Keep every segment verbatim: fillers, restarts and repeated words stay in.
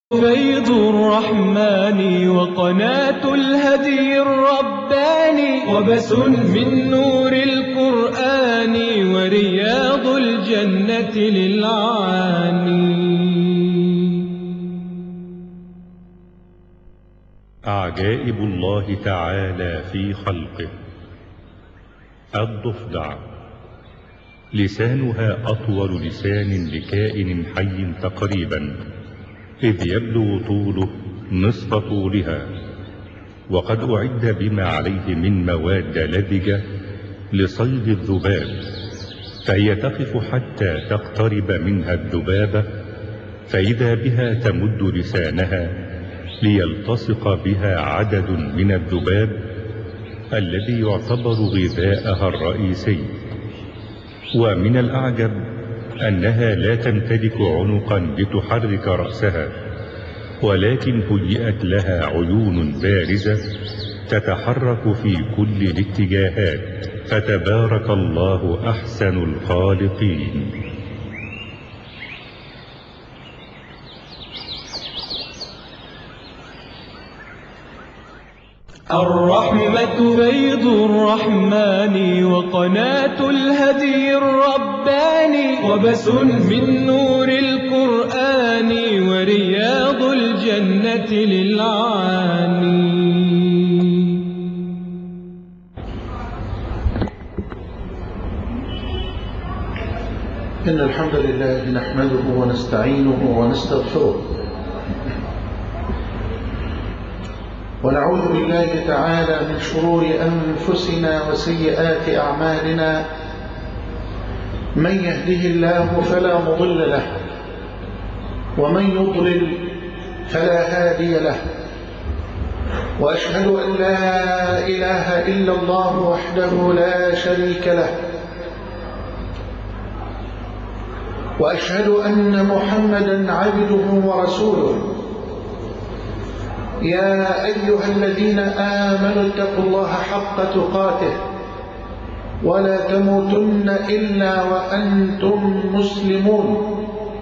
فيض الرحمن وقناة الهدي الرباني وبس من نور القرآن ورياض الجنة للعاني. عجائب الله تعالى في خلقه. الضفدع لسانها أطول لسان لكائن حي تقريبا، إذ يبلغ طوله نصف طولها، وقد أعد بما عليه من مواد لزجة لصيد الذباب، فهي تقف حتى تقترب منها الذبابة، فإذا بها تمد لسانها ليلتصق بها عدد من الذباب الذي يعتبر غذاءها الرئيسي. ومن الأعجب أنها لا تمتلك عنقا لتحرك رأسها، ولكن هيئت لها عيون بارزة تتحرك في كل الاتجاهات، فتبارك الله أحسن الخالقين. الرحمة فيض الرحمن وقناة الهدي الرباني وبس من نور القرآن ورياض الجنة للعاني. إن الحمد لله نحمده ونستعينه ونستغفره، ونعوذ بالله تعالى من شرور أنفسنا وسيئات أعمالنا. من يهده الله فلا مضل له، ومن يضلل فلا هادي له، وأشهد أن لا إله إلا الله وحده لا شريك له، وأشهد أن محمدا عبده ورسوله. يا أيها الذين آمنوا اتقوا الله حق تقاته ولا تموتن إلا وأنتم مسلمون.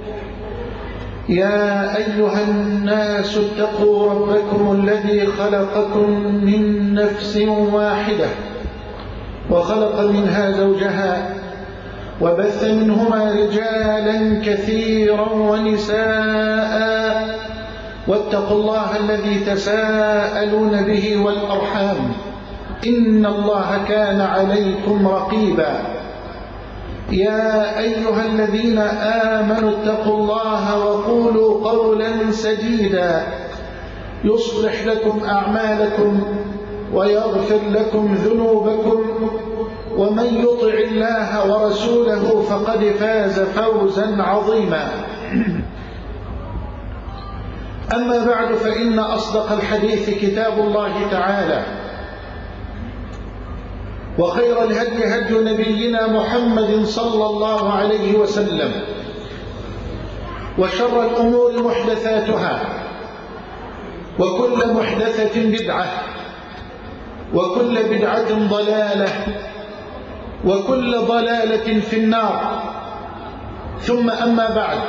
يا أيها الناس اتقوا ربكم الذي خلقكم من نفس واحدة وخلق منها زوجها وبث منهما رجالا كثيرا ونساء، واتقوا الله الذي تساءلون به والأرحام، إن الله كان عليكم رقيبا. يا أيها الذين آمنوا اتقوا الله وقولوا قولا سديدا يصلح لكم أعمالكم ويغفر لكم ذنوبكم، ومن يطع الله ورسوله فقد فاز فوزا عظيما. أما بعد، فإن أصدق الحديث كتاب الله تعالى، وخير الهدي هدي نبينا محمد صلى الله عليه وسلم، وشر الأمور محدثاتها، وكل محدثة بدعة، وكل بدعة ضلالة، وكل ضلالة في النار. ثم أما بعد،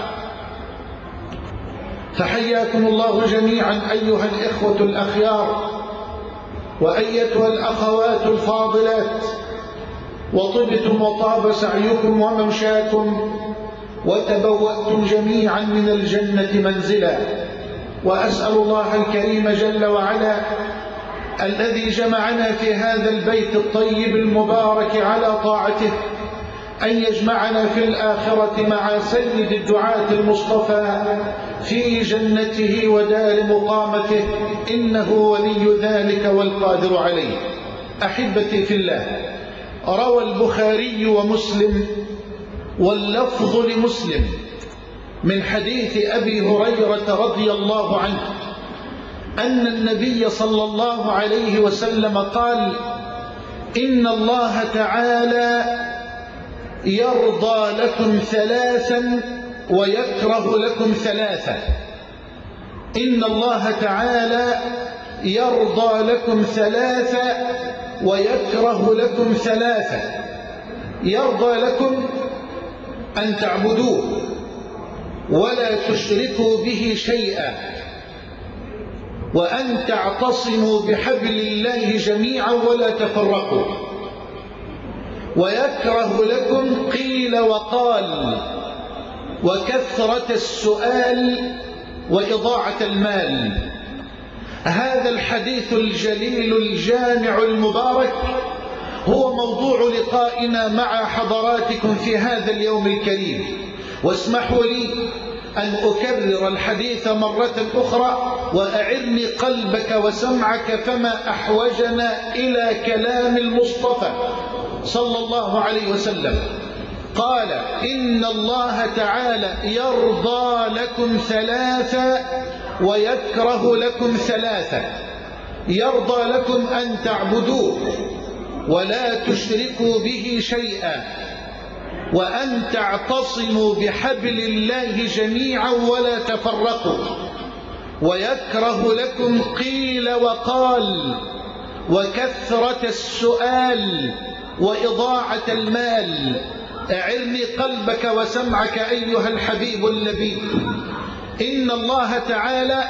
فحياكم الله جميعا أيها الإخوة الأخيار وأيتها الأخوات الفاضلات، وطبتم وطاب سعيكم وممشاكم، وتبوأتم جميعا من الجنة منزلا. وأسأل الله الكريم جل وعلا الذي جمعنا في هذا البيت الطيب المبارك على طاعته أن يجمعنا في الآخرة مع سيد الدعاة المصطفى في جنته ودار مقامته، إنه ولي ذلك والقادر عليه. أحبتي في الله، روى البخاري ومسلم واللفظ لمسلم من حديث أبي هريرة رضي الله عنه أن النبي صلى الله عليه وسلم قال: إن الله تعالى يرضى لكم ثلاثا ويكره لكم ثلاثا. إن الله تعالى يرضى لكم ثلاثا ويكره لكم ثلاثا. يرضى لكم أن تعبدوه ولا تشركوا به شيئا، وأن تعتصموا بحبل الله جميعا ولا تفرقوا. ويكره لكم قيل وقال وكثرة السؤال وإضاعة المال. هذا الحديث الجليل الجامع المبارك هو موضوع لقائنا مع حضراتكم في هذا اليوم الكريم. واسمحوا لي أن أكرر الحديث مرة أخرى وأعرني قلبك وسمعك، فما أحوجنا إلى كلام المصطفى صلى الله عليه وسلم. قال إن الله تعالى يرضى لكم ثلاثة ويكره لكم ثلاثة. يرضى لكم أن تعبدوه ولا تشركوا به شيئا، وأن تعتصموا بحبل الله جميعا ولا تفرقوا. ويكره لكم قيل وقال وكثرة السؤال وإضاعة المال. أعرني قلبك وسمعك أيها الحبيب النبي. إن الله تعالى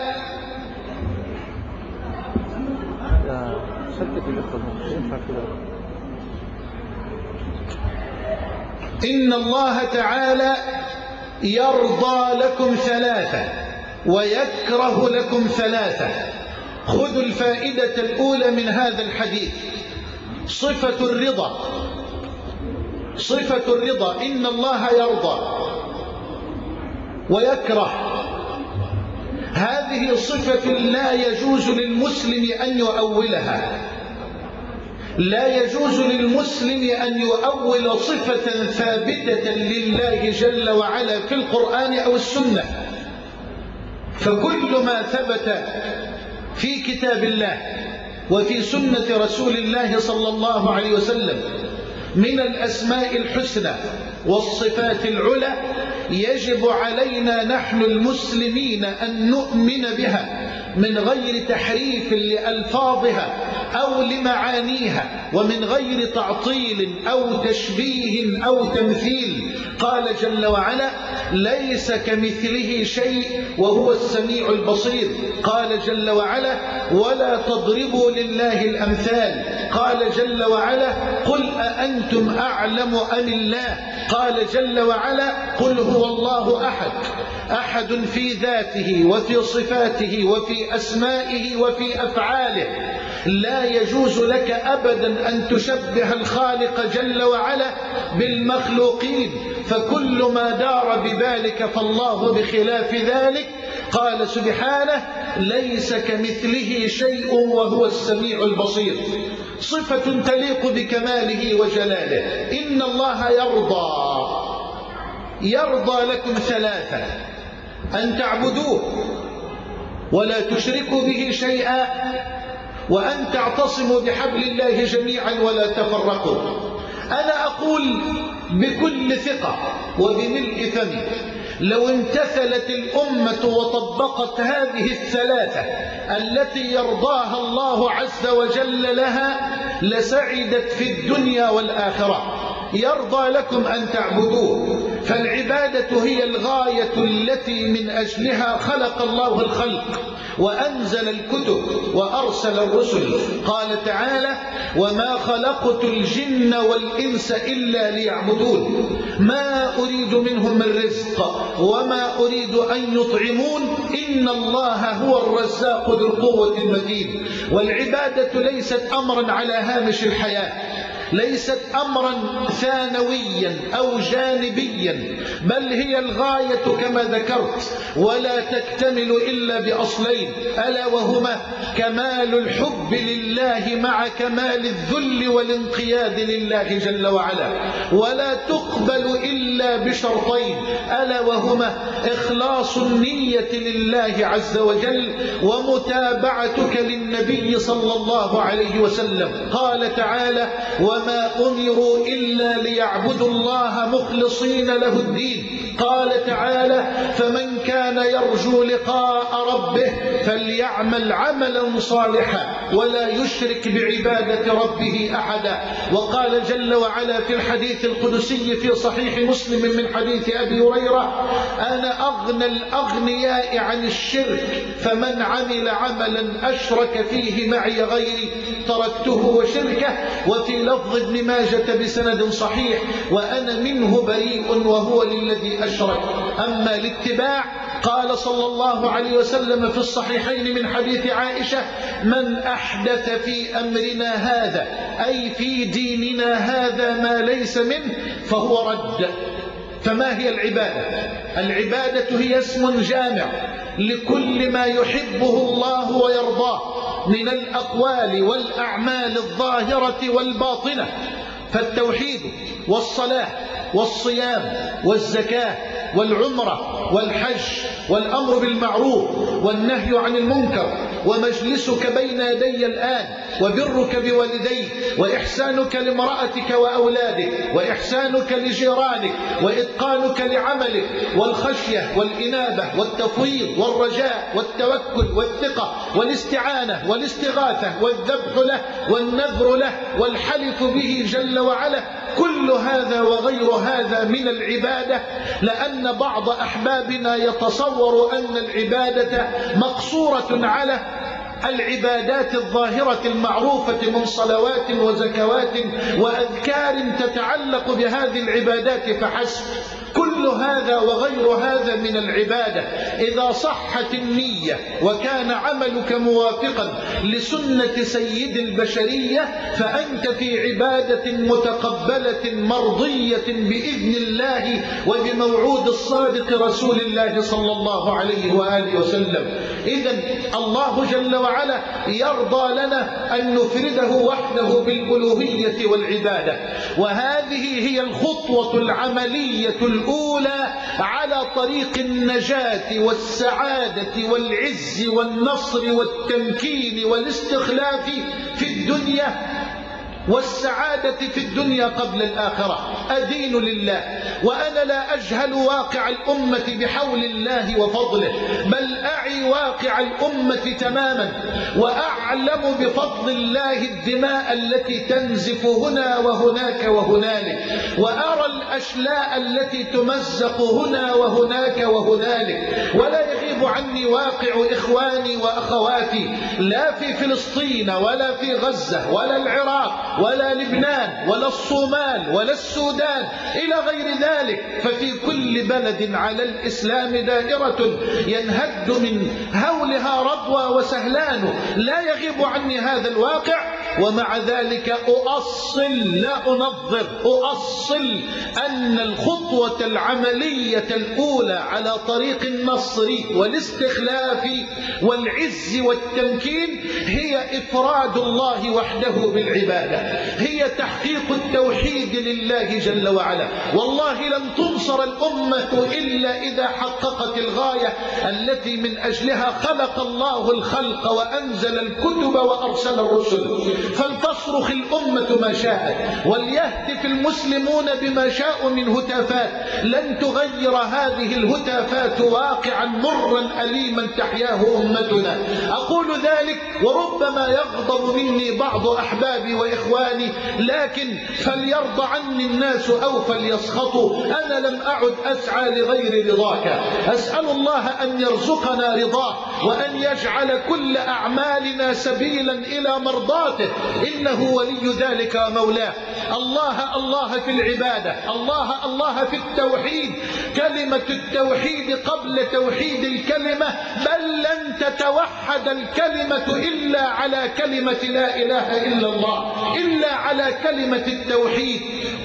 إن الله تعالى يرضى لكم ثلاثة ويكره لكم ثلاثة. خذوا الفائدة الأولى من هذا الحديث، صفة الرضا. صفة الرضا، إن الله يرضى ويكره. هذه صفة لا يجوز للمسلم أن يؤولها. لا يجوز للمسلم أن يؤول صفة ثابتة لله جل وعلا في القرآن أو السنة. فكل ما ثبت في كتاب الله وفي سنة رسول الله صلى الله عليه وسلم من الأسماء الحسنى والصفات العلى يجب علينا نحن المسلمين أن نؤمن بها من غير تحريف لألفاظها أو لمعانيها، ومن غير تعطيل أو تشبيه أو تمثيل. قال جل وعلا ليس كمثله شيء وهو السميع البصير. قال جل وعلا ولا تضربوا لله الأمثال. قال جل وعلا قل أأنتم أعلم أم الله. قال جل وعلا قل هو الله أحد، أحد في ذاته وفي صفاته وفي أسمائه وفي أفعاله. لا يجوز لك أبدا أن تشبه الخالق جل وعلا بالمخلوقين، فكل ما دار ببالك فالله بخلاف ذلك. قال سبحانه ليس كمثله شيء وهو السميع البصير. صفة تليق بكماله وجلاله. إن الله يرضى يرضى لكم ثلاثة: أن تعبدوه ولا تشركوا به شيئا، وأن تعتصموا بحبل الله جميعا ولا تفرقوا. أنا أقول بكل ثقة وبملء فمي لو امتثلت الأمة وطبقت هذه الثلاثة التي يرضاها الله عز وجل لها لسعدت في الدنيا والآخرة. يرضى لكم أن تعبدوه، فالعبادة هي الغاية التي من أجلها خلق الله الخلق وأنزل الكتب وأرسل الرسل. قال تعالى وما خلقت الجن والإنس إلا ليعبدون ما أريد منهم من رزق وما أريد أن يطعمون إن الله هو الرزاق ذو القوة المتين. والعبادة ليست أمرا على هامش الحياة، ليست أمرا ثانويا أو جانبيا، بل هي الغاية كما ذكرت، ولا تكتمل إلا بأصلين ألا وهما كمال الحب لله مع كمال الذل والانقياد لله جل وعلا، ولا تقبل إلا بشرطين ألا وهما إخلاص النية لله عز وجل ومتابعتك للنبي صلى الله عليه وسلم. قال تعالى وما أمروا إلا ليعبدوا الله مخلصين له الدين قال تعالى: فمن كان يرجو لقاء ربه فليعمل عملا صالحا ولا يشرك بعبادة ربه أحدا. وقال جل وعلا في الحديث القدسي في صحيح مسلم من حديث أبي هريرة: أنا أغنى الأغنياء عن الشرك، فمن عمل عملا أشرك فيه معي غيري تركته وشركه. وفي لفظ ابن ماجة بسند صحيح: وأنا منه بريء وهو للذي أشرك. أما الاتباع قال صلى الله عليه وسلم في الصحيحين من حديث عائشة: من أحدث في أمرنا هذا، أي في ديننا هذا، ما ليس منه فهو رد. فما هي العبادة؟ العبادة هي اسم جامع لكل ما يحبه الله ويرضاه من الأقوال والأعمال الظاهرة والباطنة. فالتوحيد والصلاة والصيام والزكاة والعمرة والحج والأمر بالمعروف والنهي عن المنكر ومجلسك بين يدي الآن وبرك بوالديك وإحسانك لامرأتك وأولادك وإحسانك لجيرانك وإتقانك لعملك والخشية والإنابة والتفويض والرجاء والتوكل والثقة والاستعانة والاستغاثة والذبح له والنذر له والحلف به جل وعلا. كل هذا وغير هذا من العبادة، لأن بعض أحبابنا يتصور أن العبادة مقصورة على العبادات الظاهرة المعروفة من صلوات وزكوات وأذكار تتعلق بهذه العبادات فحسب. كل هذا وغير هذا من العبادة إذا صحت النية وكان عملك موافقا لسنة سيد البشرية فأنت في عبادة متقبلة مرضية بإذن الله وبموعود الصادق رسول الله صلى الله عليه وآله وسلم. إذن الله جل وعلا يرضى لنا أن نفرده وحده بالألوهية والعبادة، وهذه هي الخطوة العملية الأولى على طريق النجاة والسعادة والعز والنصر والتمكين والاستخلاف في الدنيا والسعادة في الدنيا قبل الآخرة. أدين لله وأنا لا أجهل واقع الأمة بحول الله وفضله، بل أعي واقع الأمة تماما وأعلم بفضل الله الدماء التي تنزف هنا وهناك وهنالك، وأرى الأشلاء التي تمزق هنا وهناك وهنالك، ولا يغيب عني واقع إخواني وأخواتي لا في فلسطين ولا في غزة ولا العراق ولا لبنان ولا الصومال ولا السودان إلى غير ذلك. ففي كل بلد على الإسلام دائرة ينهد من هولها رضوى وسهلان، لا يغيب عني هذا الواقع. ومع ذلك أؤصل لا أنظر، أؤصل أن الخطوة العملية الأولى على طريق النصر والاستخلاف والعز والتمكين هي إفراد الله وحده بالعبادة، هي تحقيق التوحيد لله جل وعلا. والله لن تنصر الأمة إلا إذا حققت الغاية التي من أجلها خلق الله الخلق وأنزل الكتب وأرسل الرسل. فلتصرخ الأمة ما شاءت وليهتف المسلمون بما شاءوا من هتافات، لن تغير هذه الهتافات واقعا مرا أليما تحياه أمتنا. أقول ذلك وربما يغضب مني بعض أحبابي وإخواني، لكن فليرضى عني الناس أو فليسخطوا، أنا لم أعد أسعى لغير رضاك. أسأل الله أن يرزقنا رضاه وأن يجعل كل أعمالنا سبيلا إلى مرضاته، إنه ولي ذلك ومولاه. الله الله في العبادة، الله الله في التوحيد. كلمة التوحيد قبل توحيد الكلمة، بل لن تتوحد الكلمة إلا على كلمة لا إله إلا الله، إلا على كلمة التوحيد.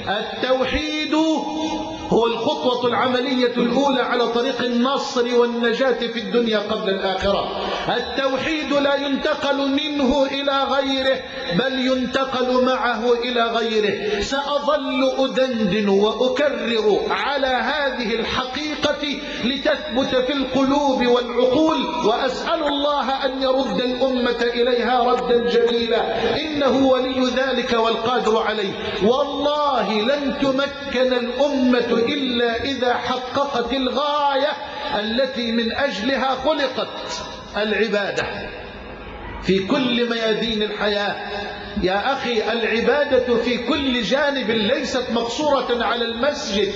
التوحيد هو الخطوة العملية الأولى على طريق النصر والنجاة في الدنيا قبل الآخرة. التوحيد لا ينتقل منه إلى غيره بل ينتقل معه إلى غيره. سأظل أدندن وأكرر على هذه الحقيقة لتثبت في القلوب والعقول، وأسأل الله أن يرد الأمة إليها ردا جميلا، إنه ولي ذلك والقادر عليه. والله لن تمكن الأمة إلا إذا حققت الغاية التي من أجلها خلقت، العبادة في كل ميادين الحياة. يا أخي العبادة في كل جانب، ليست مقصورة على المسجد.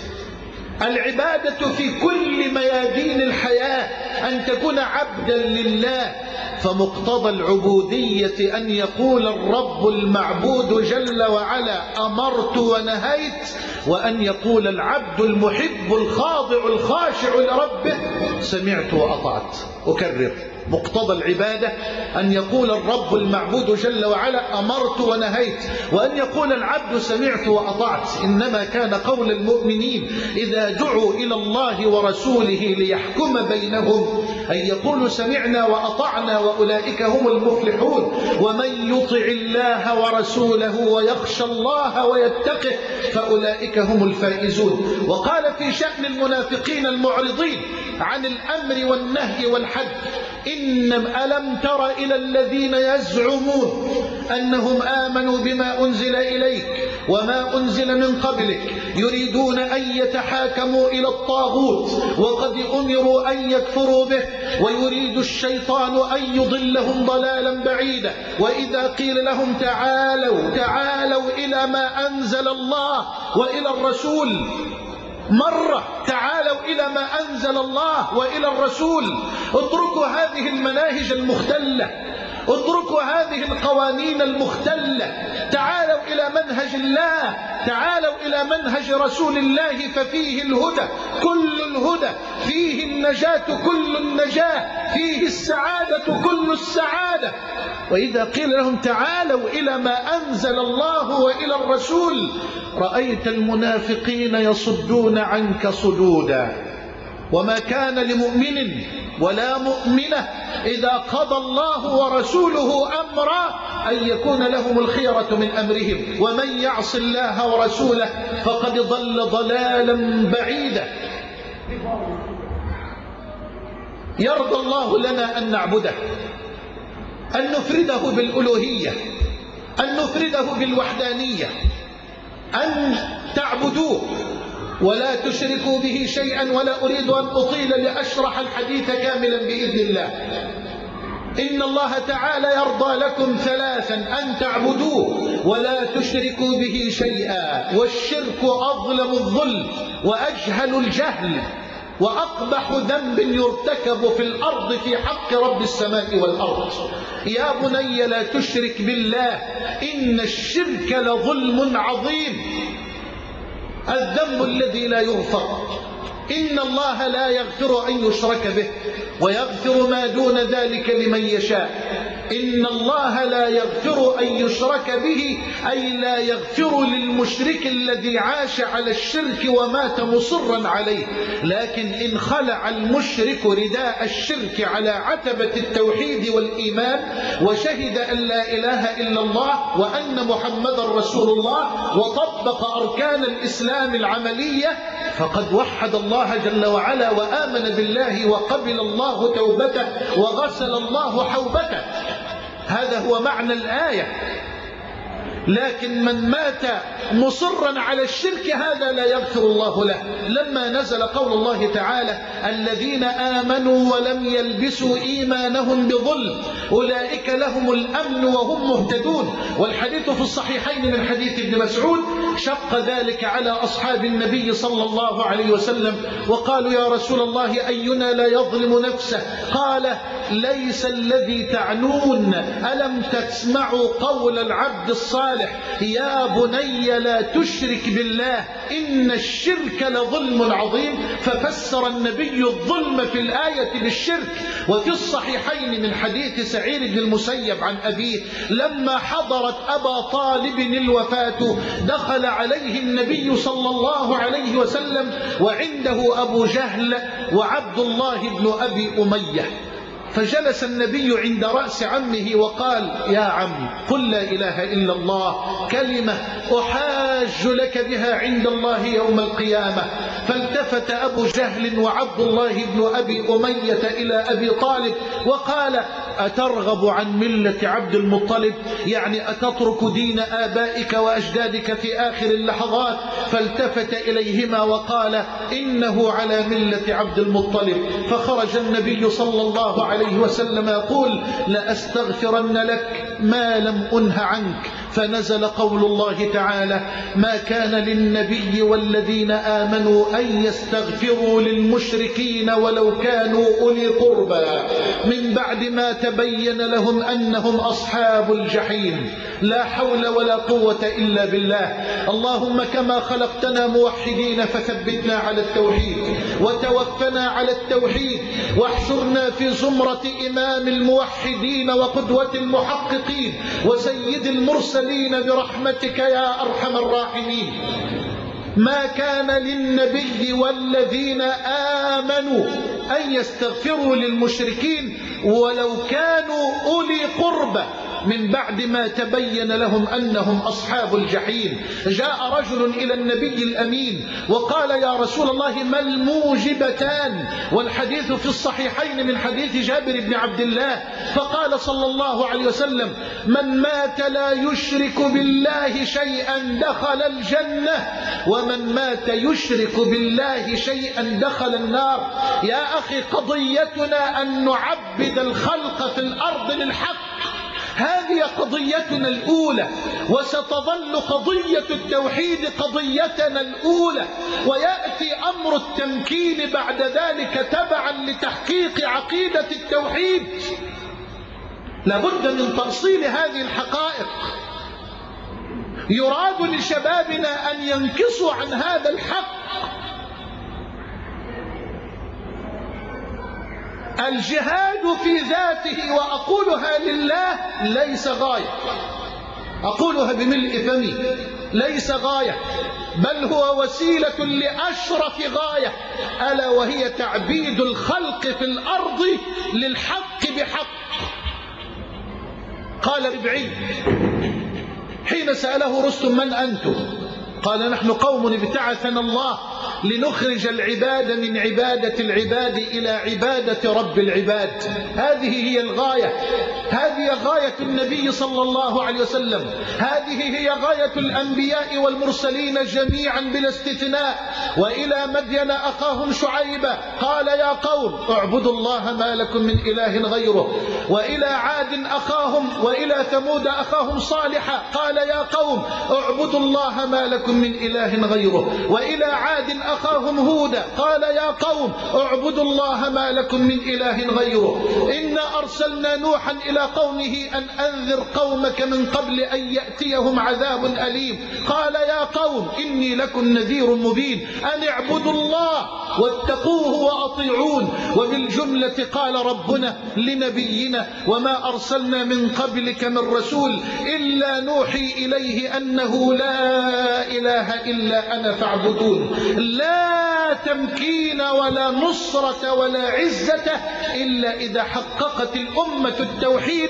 العبادة في كل ميادين الحياة، أن تكون عبدا لله. فمقتضى العبودية أن يقول الرب المعبود جل وعلا أمرت ونهيت، وأن يقول العبد المحب الخاضع الخاشع لربه سمعت وأطعت. أكرر، مقتضى العبادة أن يقول الرب المعبود جل وعلا أمرت ونهيت، وأن يقول العبد سمعت وأطعت. إنما كان قول المؤمنين إذا دعوا إلى الله ورسوله ليحكم بينهم أن يقولوا سمعنا وأطعنا وأولئك هم المفلحون. ومن يطع الله ورسوله ويخشى الله ويتقه فأولئك هم الفائزون. وقال في شأن المنافقين المعرضين عن الأمر والنهي والحد إن ألم تر إلى الذين يزعمون أنهم آمنوا بما أنزل إليك وما أنزل من قبلك يريدون أن يتحاكموا إلى الطاغوت وقد أمروا أن يكفروا به ويريد الشيطان أن يضلهم ضلالا بعيدا. وإذا قيل لهم تعالوا تعالوا إلى ما أنزل الله وإلى الرسول، مرة تعالوا إلى ما أنزل الله وإلى الرسول، اتركوا هذه المناهج المختلة، اتركوا هذه القوانين المختلة، تعالوا إلى منهج الله، تعالوا إلى منهج رسول الله ففيه الهدى كل الهدى، فيه النجاة كل النجاة، فيه السعادة كل السعادة. وإذا قيل لهم تعالوا إلى ما أنزل الله وإلى الرسول رأيت المنافقين يصدون عنك صدودا. وما كان لمؤمن ولا مؤمنة إذا قضى الله ورسوله أمرا أن يكون لهم الخيرة من أمرهم، ومن يعص الله ورسوله فقد ضل ضلالا بعيدا. يرضى الله لنا أن نعبده، أن نفرده بالألوهية، أن نفرده بالوحدانية، أن تعبدوه ولا تشركوا به شيئا. ولا أريد أن أطيل لأشرح الحديث كاملا بإذن الله. إن الله تعالى يرضى لكم ثلاثا: أن تعبدوه ولا تشركوا به شيئا، والشرك أظلم الظلم وأجهل الجهل وأقبح ذنب يرتكب في الأرض في حق رب السماء والأرض. يا بني لا تشرك بالله إن الشرك لظلم عظيم، الذنب الذي لا يغفر. إن الله لا يغفر أن يشرك به ويغفر ما دون ذلك لمن يشاء. إن الله لا يغفر أن يشرك به، أي لا يغفر للمشرك الذي عاش على الشرك ومات مصرا عليه. لكن إن خلع المشرك رداء الشرك على عتبة التوحيد والإيمان وشهد أن لا إله إلا الله وأن محمد رسول الله وطبق أركان الإسلام العملية فقد وحد الله جل وعلا وآمن بالله وقبل الله توبته وغسل الله حوبته. هذا هو معنى الآية. لكن من مات مصرا على الشرك هذا لا يغفر الله له. لما نزل قول الله تعالى الذين آمنوا ولم يلبسوا إيمانهم بظلم أولئك لهم الأمن وهم مهتدون، والحديث في الصحيحين من حديث ابن مسعود، شق ذلك على أصحاب النبي صلى الله عليه وسلم وقالوا يا رسول الله أينا لا يظلم نفسه؟ قال ليس الذي تعنون، ألم تسمعوا قول العبد الصالح يا بني لا تشرك بالله إن الشرك لظلم عظيم. ففسر النبي الظلم في الآية بالشرك. وفي الصحيحين من حديث سعيد بن المسيب عن أبيه لما حضرت أبا طالب الوفاة دخل عليه النبي صلى الله عليه وسلم وعنده أبو جهل وعبد الله بن أبي أمية، فجلس النبي عند رأس عمه وقال: يا عم، قل لا إله إلا الله، كلمة أحاج لك بها عند الله يوم القيامة. فالتفت أبو جهل وعبد الله بن أبي أمية إلى أبي طالب وقال: أترغب عن ملة عبد المطلب؟ يعني أتترك دين آبائك وأجدادك في آخر اللحظات؟ فالتفت إليهما وقال: إنه على ملة عبد المطلب. فخرج النبي صلى الله عليه وسلم يقول: لأستغفرن لك ما لم أنه عنك. فنزل قول الله تعالى: ما كان للنبي والذين آمنوا أن يستغفروا للمشركين ولو كانوا أولي قربى من بعد ما تبين لهم أنهم أصحاب الجحيم. لا حول ولا قوة إلا بالله. اللهم كما خلقتنا موحدين فثبتنا على التوحيد، وتوفنا على التوحيد، واحشرنا في زمرة إمام الموحدين وقدوة المحققين وسيد المرسلين برحمتك يا أرحم الراحمين. ما كان للنبي والذين آمنوا أن يستغفروا للمشركين ولو كانوا أولي قربى من بعد ما تبين لهم أنهم أصحاب الجحيم. جاء رجل إلى النبي الأمين وقال: يا رسول الله، ما الموجبتان؟ والحديث في الصحيحين من حديث جابر بن عبد الله. فقال صلى الله عليه وسلم: من مات لا يشرك بالله شيئا دخل الجنة، ومن مات يشرك بالله شيئا دخل النار. يا أخي، قضيتنا أن نعبد الخلق في الأرض للحق، هذه قضيتنا الأولى، وستظل قضية التوحيد قضيتنا الأولى، ويأتي أمر التمكين بعد ذلك تبعا لتحقيق عقيدة التوحيد. لابد من تأصيل هذه الحقائق. يراد لشبابنا أن ينكصوا عن هذا الحق. الجهاد في ذاته، وأقولها لله، ليس غاية، أقولها بملء فمي، ليس غاية، بل هو وسيلة لأشرف غاية، ألا وهي تعبيد الخلق في الأرض للحق بحق. قال ربعي حين سأله رستم: من أنتم؟ قال: نحن قوم ابتعثنا الله لنخرج العباد من عبادة العباد إلى عبادة رب العباد. هذه هي الغاية، هذه غاية النبي صلى الله عليه وسلم، هذه هي غاية الأنبياء والمرسلين جميعا بلا استثناء. وإلى مدين أخاهم شعيبا قال: يا قوم اعبدوا الله ما لكم من إله غيره. وإلى عاد أخاهم وإلى ثمود أخاهم صالحا قال: يا قوم اعبدوا الله ما لكم من إله غيره. وإلى عاد أخاهم هودا قال: يا قوم اعبدوا الله ما لكم من إله غيره. إنا أرسلنا نوحا إلى قومه أن أنذر قومك من قبل أن يأتيهم عذاب أليم. قال: يا قوم إني لكم نذير مبين أن اعبدوا الله واتقوه وأطيعون. وبالجملة قال ربنا لنبينا: وما أرسلنا من قبلك من رسول إلا نوحي إليه أنه لا إله إلا أنا فاعبدون. لا تمكين ولا نصرة ولا عزة إلا إذا حققت الأمة التوحيد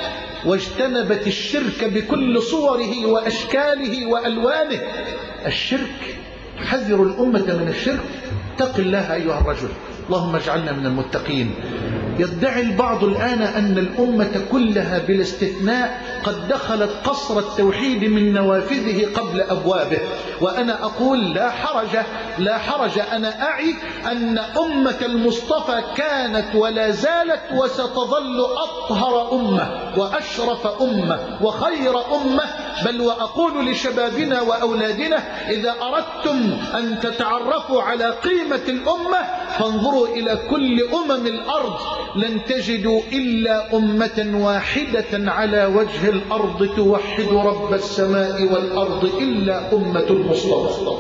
واجتنبت الشرك بكل صوره وأشكاله وألوانه. الشرك، حذر الأمة من الشرك. اتق الله أيها الرجل، اللهم اجعلنا من المتقين. يدعي البعض الآن أن الأمة كلها بلا استثناء قد دخلت قصر التوحيد من نوافذه قبل أبوابه، وأنا أقول لا حرج، لا حرج. أنا أعي أن أمة المصطفى كانت ولا زالت وستظل أطهر أمة وأشرف أمة وخير أمة. بل وأقول لشبابنا وأولادنا: إذا أردتم أن تتعرفوا على قيمة الأمة فانظروا إلى كل أمم الأرض، لن تجدوا إلا أمة واحدة على وجه الأرض توحد رب السماء والأرض إلا أمة المصطفى.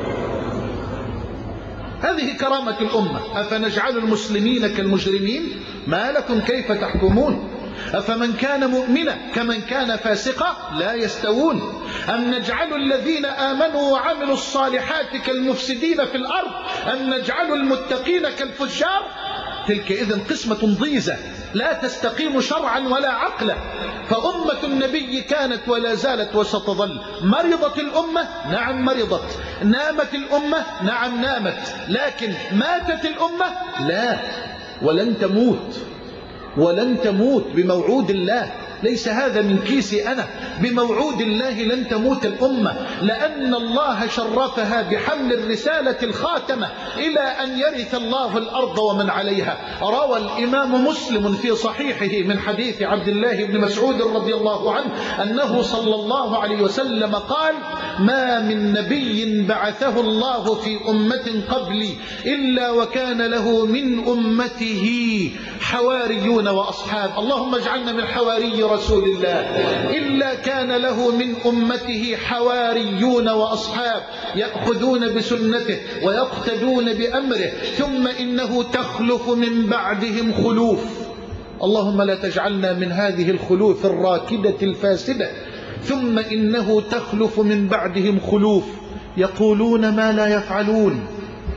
هذه كرامة الأمة. أفنجعل المسلمين كالمجرمين؟ ما لكم كيف تحكمون؟ أفمن كان مؤمنا كمن كان فاسقا لا يستوون. أم نجعل الذين آمنوا وعملوا الصالحات كالمفسدين في الأرض، أم نجعل المتقين كالفجار؟ تلك إذن قسمة ضيزة لا تستقيم شرعا ولا عقلا. فأمة النبي كانت ولا زالت وستظل. مرضت الأمة؟ نعم مرضت. نامت الأمة؟ نعم نامت. لكن ماتت الأمة؟ لا، ولن تموت، ولن تموت بموعود الله. ليس هذا من كيسي أنا، بموعود الله لن تموت الأمة، لأن الله شرفها بحمل الرسالة الخاتمة إلى أن يرث الله الأرض ومن عليها. روى الإمام مسلم في صحيحه من حديث عبد الله بن مسعود رضي الله عنه أنه صلى الله عليه وسلم قال: ما من نبي بعثه الله في أمة قبلي إلا وكان له من أمته حواريون وأصحاب. اللهم اجعلنا من حواري رسول الله. إلا كان له من أمته حواريون وأصحاب يأخذون بسنته ويقتدون بأمره، ثم إنه تخلف من بعدهم خلوف. اللهم لا تجعلنا من هذه الخلوف الراكدة الفاسدة. ثم إنه تخلف من بعدهم خلوف يقولون ما لا يفعلون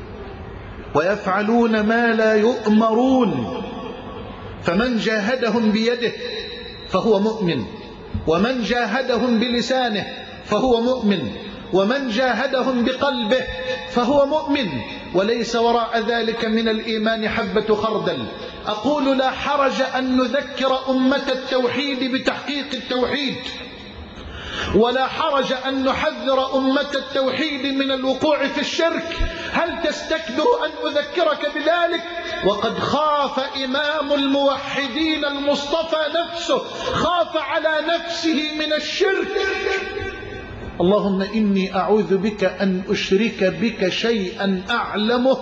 ويفعلون ما لا يؤمرون. فمن جاهدهم بيده فهو مؤمن، ومن جاهدهم بلسانه فهو مؤمن، ومن جاهدهم بقلبه فهو مؤمن، وليس وراء ذلك من الإيمان حبة خردل. أقول لا حرج أن نذكر أمة التوحيد بتحقيق التوحيد، ولا حرج أن نحذر أمة التوحيد من الوقوع في الشرك. هل تستكبر أن أذكرك بذلك؟ وقد خاف إمام الموحدين المصطفى نفسه، خاف على نفسه من الشرك. اللهم إني أعوذ بك أن أشرك بك شيئا أعلمه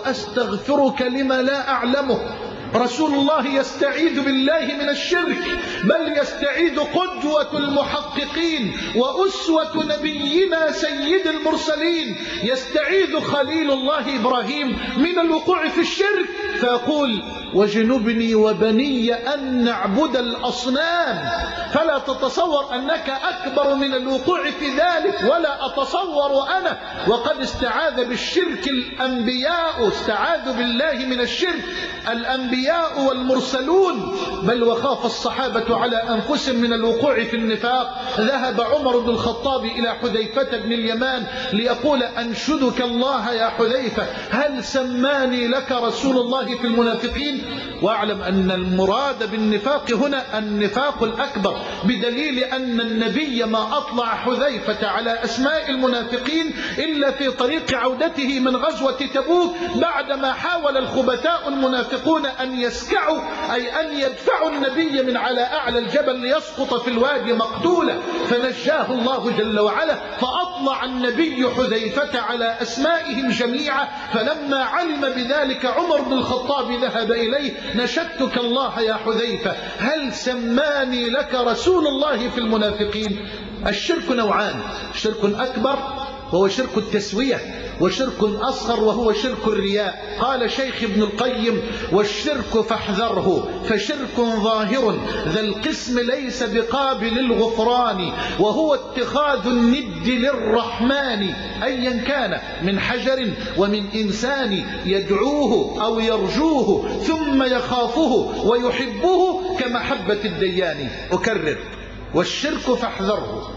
وأستغفرك لما لا أعلمه. رسول الله يستعيذ بالله من الشرك، بل يستعيذ قدوة المحققين وأسوة نبينا سيد المرسلين، يستعيذ خليل الله إبراهيم من الوقوع في الشرك، فيقول: وجنبني وبني أن نعبد الأصنام. فلا تتصور أنك أكبر من الوقوع في ذلك، ولا أتصور أنا. وقد استعاذ بالشرك الأنبياء، استعاذوا بالله من الشرك الأنبياء والمرسلون، بل وخاف الصحابة على أنفسهم من الوقوع في النفاق. ذهب عمر بن الخطاب إلى حذيفة بن اليمان ليقول: أنشدك الله يا حذيفة، هل سماني لك رسول الله في المنافقين؟ واعلم أن المراد بالنفاق هنا النفاق الأكبر، بدليل أن النبي ما أطلع حذيفة على أسماء المنافقين إلا في طريق عودته من غزوة تبوك، بعدما حاول الخبثاء المنافقون أن يسكعوا، أي أن يدفعوا النبي من على أعلى الجبل ليسقط في الوادي مقتولا، فنجاه الله جل وعلا، فأطلع النبي حذيفة على أسمائهم جميعا. فلما علم بذلك عمر بن الخطاب ذهب إليه: نشدتك الله يا حذيفة، هل سماني لك رسول الله في المنافقين؟ الشرك نوعان: شرك أكبر وهو شرك التسوية، وشرك أصغر وهو شرك الرياء. قال شيخ ابن القيم: والشرك فاحذره فشرك ظاهر ذا القسم ليس بقابل الغفران، وهو اتخاذ الند للرحمن أيا كان من حجر ومن إنسان يدعوه أو يرجوه ثم يخافه ويحبه كمحبة الديان. أكرر: والشرك فاحذره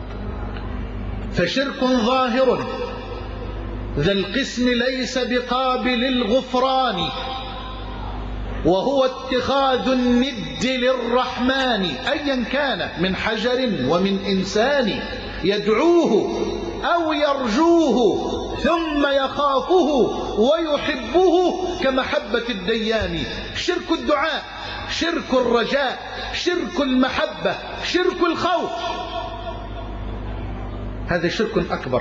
فشرك ظاهر ذا القسم ليس بقابل الغفران، وهو اتخاذ الند للرحمن أيا كان من حجر ومن إنسان يدعوه أو يرجوه ثم يخافه ويحبه كمحبة الديان. شرك الدعاء، شرك الرجاء، شرك المحبة، شرك الخوف، هذا شرك أكبر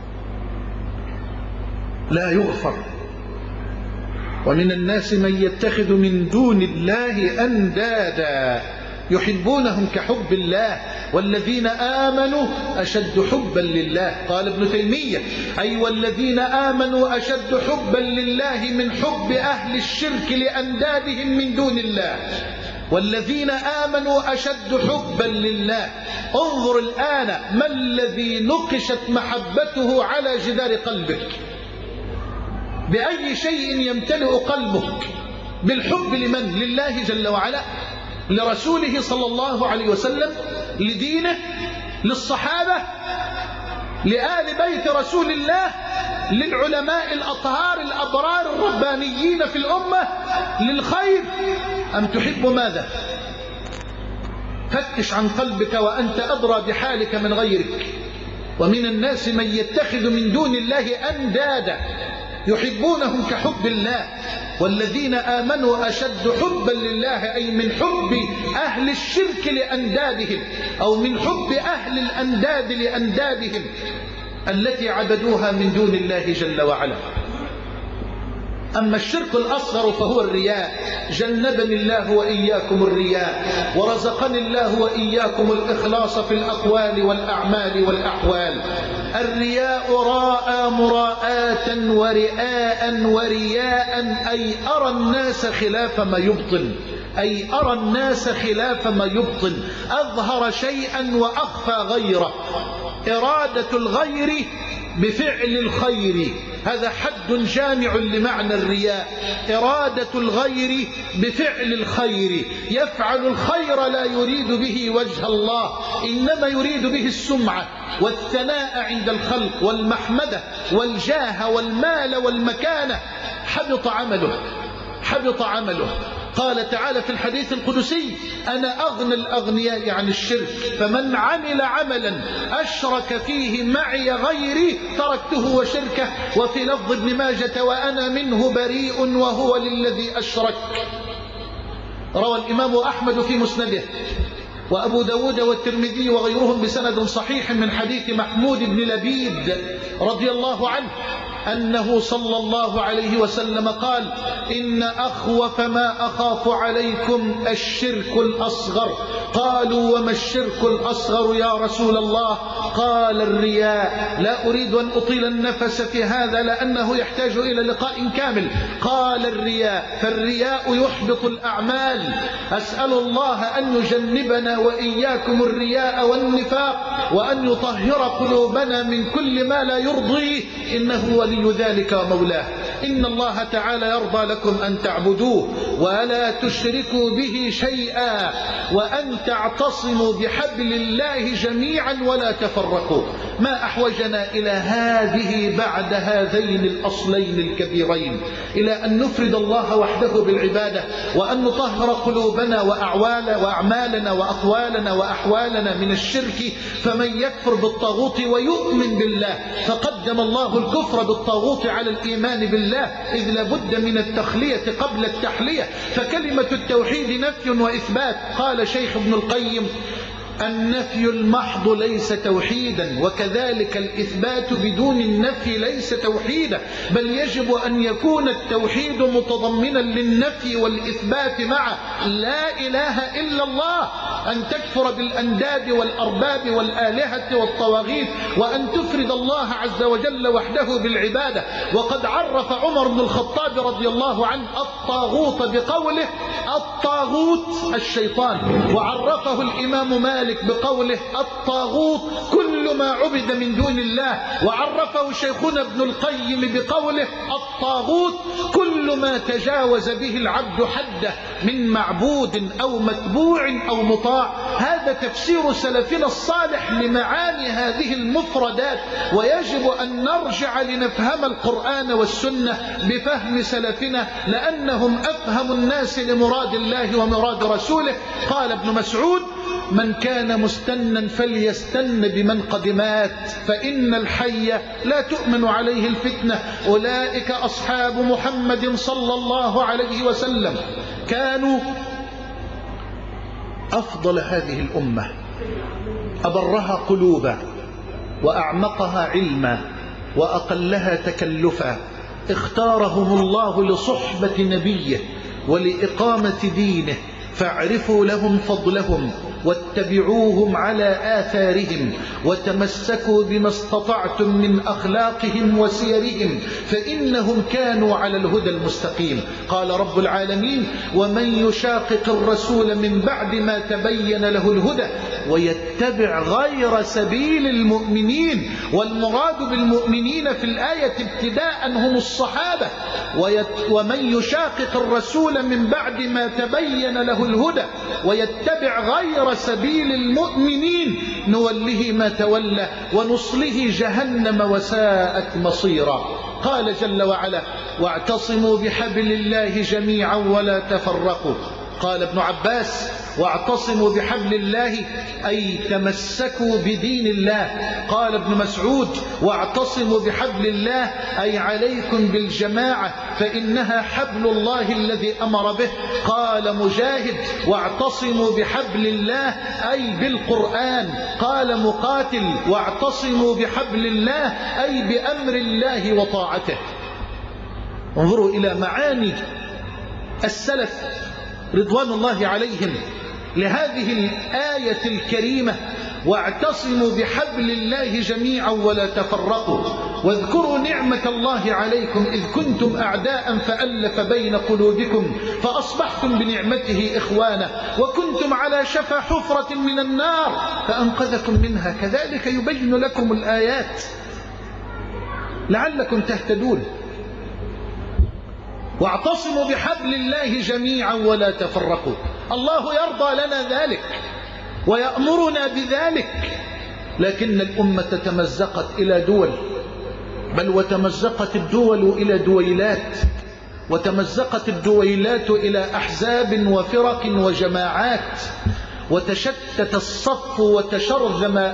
لا يغفر. ومن الناس من يتخذ من دون الله أندادا يحبونهم كحب الله والذين آمنوا أشد حبا لله. قال ابن تيمية: أي والذين آمنوا أشد حبا لله من حب أهل الشرك لأندادهم من دون الله. والذين آمنوا أشد حبا لله. انظر الآن ما الذي نقشت محبته على جدار قلبك؟ بأي شيء يمتلئ قلبك؟ بالحب لمن؟ لله جل وعلا، لرسوله صلى الله عليه وسلم، لدينه، للصحابة، لآل بيت رسول الله، للعلماء الأطهار الأبرار الربانيين في الأمة، للخير، أم تحب ماذا؟ فتش عن قلبك وأنت أدرى بحالك من غيرك. ومن الناس من يتخذ من دون الله أندادا يحبونهم كحب الله والذين آمنوا أشد حبا لله، أي من حب أهل الشرك لأندادهم، أو من حب أهل الأنداد لأندادهم التي عبدوها من دون الله جل وعلا. أما الشرك الأصغر فهو الرياء، جنبني الله وإياكم الرياء، ورزقني الله وإياكم الإخلاص في الأقوال والأعمال والأحوال. الرياء راء مراءة ورئاء ورياء، أي أرى الناس خلاف ما يبطن، أي أرى الناس خلاف ما يبطن، أظهر شيئا وأخفى غيره. إرادة الغير بفعل الخير، هذا حد جامع لمعنى الرياء. إرادة الغير بفعل الخير، يفعل الخير لا يريد به وجه الله، إنما يريد به السمعة والثناء عند الخلق والمحمدة والجاه والمال والمكانة. حبط عمله، حبط عمله. قال تعالى في الحديث القدسي: أنا أغنى الأغنياء عن الشرك، فمن عمل عملا أشرك فيه معي غيري تركته وشركه. وفي لفظ ابن ماجة: وأنا منه بريء وهو للذي أشرك. روى الإمام أحمد في مسنده، وأبو داود والترمذي وغيرهم بسند صحيح من حديث محمود بن لبيد رضي الله عنه أنه صلى الله عليه وسلم قال: إن أخوف ما أخاف عليكم الشرك الأصغر. قالوا: وما الشرك الأصغر يا رسول الله؟ قال: الرياء. لا أريد أن أطيل النفس في هذا لأنه يحتاج إلى لقاء كامل. قال: الرياء. فالرياء يحبط الأعمال. أسأل الله أن يجنبنا وإياكم الرياء والنفاق، وأن يطهر قلوبنا من كل ما لا يرضيه، إنه ولي ذلك ومولاه. إن الله تعالى يرضى لكم أن تعبدوه ولا تشركوا به شيئا، وأن تعتصموا بحبل الله جميعا ولا تفرقوا. ما أحوجنا إلى هذه بعد هذين الأصلين الكبيرين، إلى أن نفرد الله وحده بالعبادة، وأن نطهر قلوبنا وأعوال وأعمالنا وأقوالنا وأحوالنا من الشرك. فمن يكفر بالطاغوت ويؤمن بالله فقدم الله الكفر بالطاغوت على الإيمان بالله، إذ لابد من التخلية قبل التحلية. فكلمة التوحيد نفي وإثبات. قال شيخ ابن القيم: النفي المحض ليس توحيدا، وكذلك الإثبات بدون النفي ليس توحيدا، بل يجب أن يكون التوحيد متضمنا للنفي والإثبات معه. لا إله إلا الله، أن تكفر بالأنداد والأرباب والآلهة والطواغيت، وأن تفرد الله عز وجل وحده بالعبادة. وقد عرف عمر بن الخطاب رضي الله عنه الطاغوت بقوله: الطاغوت الشيطان. وعرفه الإمام مالك بقوله: الطاغوت كل ما عبد من دون الله. وعرفه شيخنا ابن القيم بقوله: الطاغوت كل ما تجاوز به العبد حده من معبود أو متبوع أو مطاع. هذا تفسير سلفنا الصالح لمعاني هذه المفردات، ويجب أن نرجع لنفهم القرآن والسنة بفهم سلفنا، لأنهم أفهم الناس لمراد الله ومراد رسوله. قال ابن مسعود: من كان مستنا فليستن بمن قد مات، فإن الحي لا تؤمن عليه الفتنة. أولئك أصحاب محمد صلى الله عليه وسلم، كانوا أفضل هذه الأمة، أبرها قلوبا وأعمقها علما وأقلها تكلفا. اختارهم الله لصحبة نبيه ولإقامة دينه، فاعرفوا لهم فضلهم واتبعوهم على آثارهم، وتمسكوا بما استطعتم من أخلاقهم وسيرهم، فإنهم كانوا على الهدى المستقيم. قال رب العالمين: ومن يشاقق الرسول من بعد ما تبين له الهدى ويتبع غير سبيل المؤمنين. والمراد بالمؤمنين في الآية ابتداء هم الصحابة. ومن يشاقق الرسول من بعد ما تبين له الهدى ويتبع غير سبيل المؤمنين نوله ما تولى ونصله جهنم وساءت مصيرا. قال جل وعلا: واعتصموا بحبل الله جميعا ولا تفرقوا. قال ابن عباس: واعتصموا بحبل الله أي تمسكوا بدين الله. قال ابن مسعود: واعتصموا بحبل الله أي عليكم بالجماعة فإنها حبل الله الذي أمر به. قال مجاهد: واعتصموا بحبل الله أي بالقرآن. قال مقاتل: واعتصموا بحبل الله أي بأمر الله وطاعته. انظروا إلى معاني السلف رضوان الله عليهم لهذه الآية الكريمة: واعتصموا بحبل الله جميعا ولا تفرقوا. واذكروا نعمة الله عليكم إذ كنتم أعداء فألف بين قلوبكم فأصبحتم بنعمته إخوانا وكنتم على شفا حفرة من النار فأنقذكم منها كذلك يبين لكم الآيات لعلكم تهتدون. واعتصموا بحبل الله جميعا ولا تفرقوا. الله يرضى لنا ذلك ويأمرنا بذلك، لكن الأمة تمزقت إلى دول، بل وتمزقت الدول إلى دويلات، وتمزقت الدويلات إلى أحزاب وفرق وجماعات، وتشتت الصف وتشرذم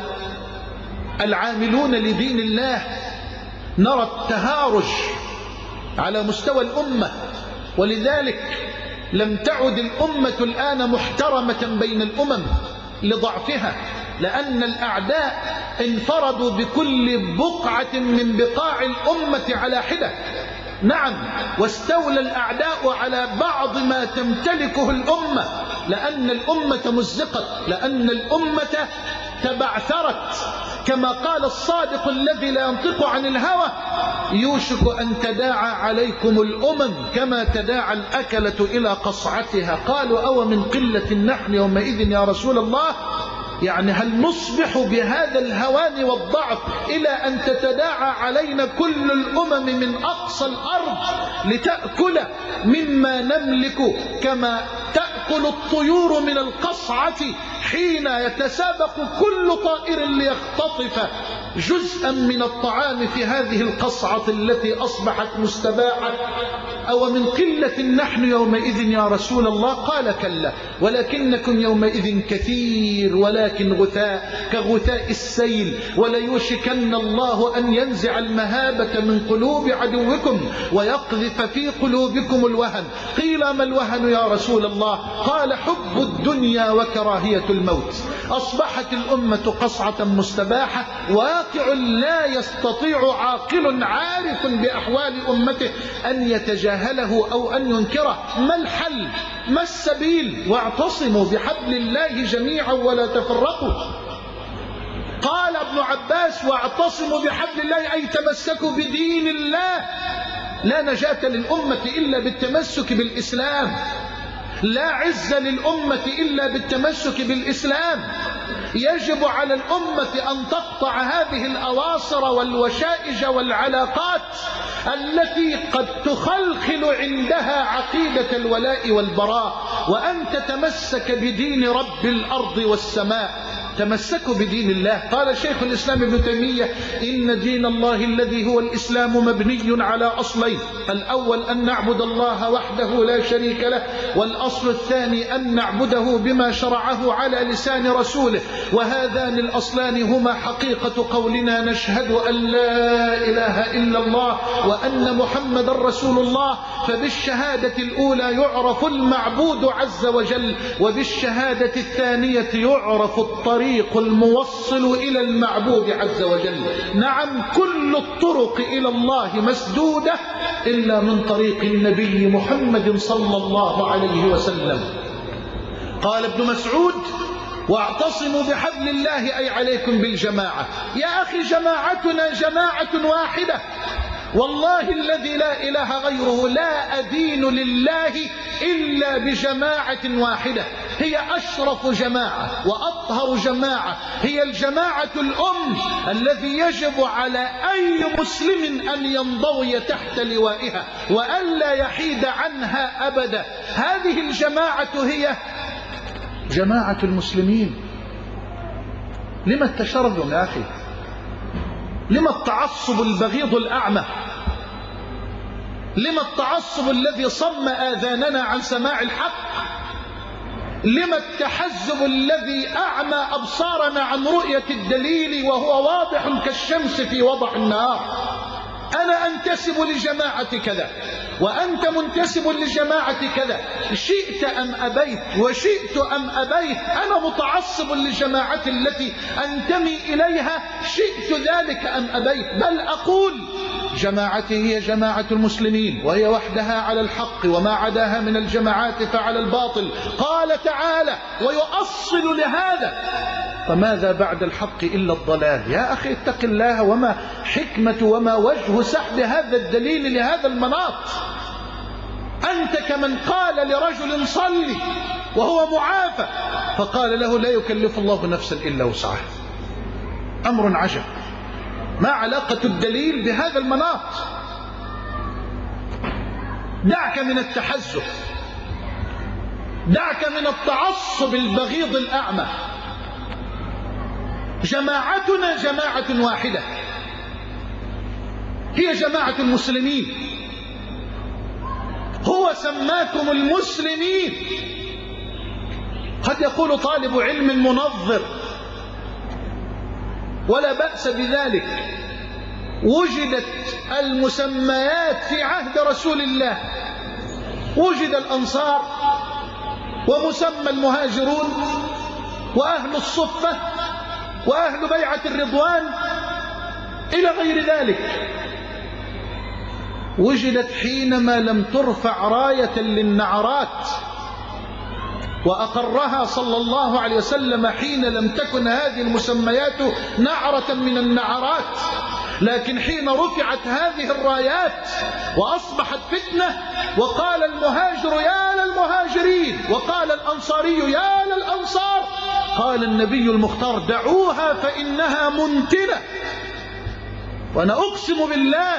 العاملون لدين الله. نرى التهارج على مستوى الأمة، ولذلك لم تعد الأمة الآن محترمة بين الأمم لضعفها، لأن الأعداء انفردوا بكل بقعة من بقاع الأمة على حدة. نعم، واستولى الأعداء على بعض ما تمتلكه الأمة، لأن الأمة مزقت، لأن الأمة تبعثرت. كما قال الصادق الذي لا ينطق عن الهوى: يوشك أن تداعى عليكم الأمم كما تداعى الأكلة إلى قصعتها. قالوا: أو من قلة نحن يومئذ يا رسول الله؟ يعني هل نصبح بهذا الهوان والضعف إلى أن تتداعى علينا كل الأمم من أقصى الأرض لتأكل مما نملك كما تأكل الطيور من القصعة حين يتسابق كل طائر ليختطف جزءا من الطعام في هذه القصعة التي أصبحت مستباحة؟ أو من قلة نحن يومئذ يا رسول الله؟ قال: كلا، ولكنكم يومئذ كثير ولكن غثاء كغثاء السيل، وليوشكن الله أن ينزع المهابة من قلوب عدوكم ويقذف في قلوبكم الوهن. قيل: ما الوهن يا رسول الله؟ قال: حب الدنيا وكراهية الموت. أصبحت الأمة قصعة مستباحة، واقع لا يستطيع عاقل عارف بأحوال أمته أن يتجاهله أو أن ينكره. ما الحل؟ ما السبيل؟ واعتصموا بحبل الله جميعا ولا تفرقوا. قال ابن عباس: واعتصموا بحبل الله أي تمسكوا بدين الله. لا نجاة للأمة إلا بالتمسك بالإسلام، لا عز للأمة إلا بالتمسك بالإسلام. يجب على الأمة أن تقطع هذه الأواصر والوشائج والعلاقات التي قد تخلخل عندها عقيدة الولاء والبراء، وأن تتمسك بدين رب الأرض والسماء. تمسكوا بدين الله. قال شيخ الإسلام ابن تيمية: إن دين الله الذي هو الإسلام مبني على أصلين: الأول أن نعبد الله وحده لا شريك له، والأصل الثاني أن نعبده بما شرعه على لسان رسوله. وهذان الأصلان هما حقيقة قولنا: نشهد أن لا إله إلا الله وأن محمد رسول الله. فبالشهادة الأولى يعرف المعبود عز وجل، وبالشهادة الثانية يعرف الطريق الموصل إلى المعبود عز وجل. نعم، كل الطرق إلى الله مسدودة إلا من طريق النبي محمد صلى الله عليه وسلم. قال ابن مسعود: واعتصموا بحبل الله أي عليكم بالجماعة. يا أخي، جماعتنا جماعة واحدة، والله الذي لا إله غيره لا أدين لله إلا بجماعة واحدة، هي أشرف جماعة وأطهر جماعة، هي الجماعة الأم الذي يجب على أي مسلم أن ينضوي تحت لوائها وألا يحيد عنها أبدا. هذه الجماعة هي جماعة المسلمين. لما التشرذم يا أخي؟ لما التعصب البغيض الأعمى؟ لما التعصب الذي صم آذاننا عن سماع الحق؟ لما التحزب الذي أعمى أبصارنا عن رؤية الدليل وهو واضح كالشمس في وضح النهار؟ أنا أنتسب لجماعة كذا وأنت منتسب لجماعة كذا، شئت أم أبيت وشئت أم أبيت أنا متعصب للجماعة التي أنتمي إليها، شئت ذلك أم أبيت. بل أقول جماعتي هي جماعة المسلمين وهي وحدها على الحق، وما عداها من الجماعات فعلى الباطل. قال تعالى ويؤصل لهذا فماذا بعد الحق إلا الضلال. يا أخي اتق الله، وما حكمة وما وجه سحب هذا الدليل لهذا المناط؟ أنت كمن قال لرجل صلي وهو معافى فقال له لا يكلف الله نفسا إلا وسعها. أمر عجب. ما علاقة الدليل بهذا المناط؟ دعك من التحزب، دعك من التعصب البغيض الأعمى. جماعتنا جماعة واحدة، هي جماعة المسلمين. هو سماكم المسلمين. قد يقول طالب علم منظر ولا بأس بذلك، وجدت المسميات في عهد رسول الله، وجد الأنصار ومسمى المهاجرون وأهل الصفة وأهل بيعة الرضوان إلى غير ذلك. وجدت حينما لم ترفع راية للنعرات، وأقرها صلى الله عليه وسلم حين لم تكن هذه المسميات نعرة من النعرات، لكن حين رفعت هذه الرايات وأصبحت فتنة، وقال المهاجر يا للمهاجرين وقال الأنصاري يا للأنصار، قال النبي المختار دعوها فإنها منتنة. وأنا أقسم بالله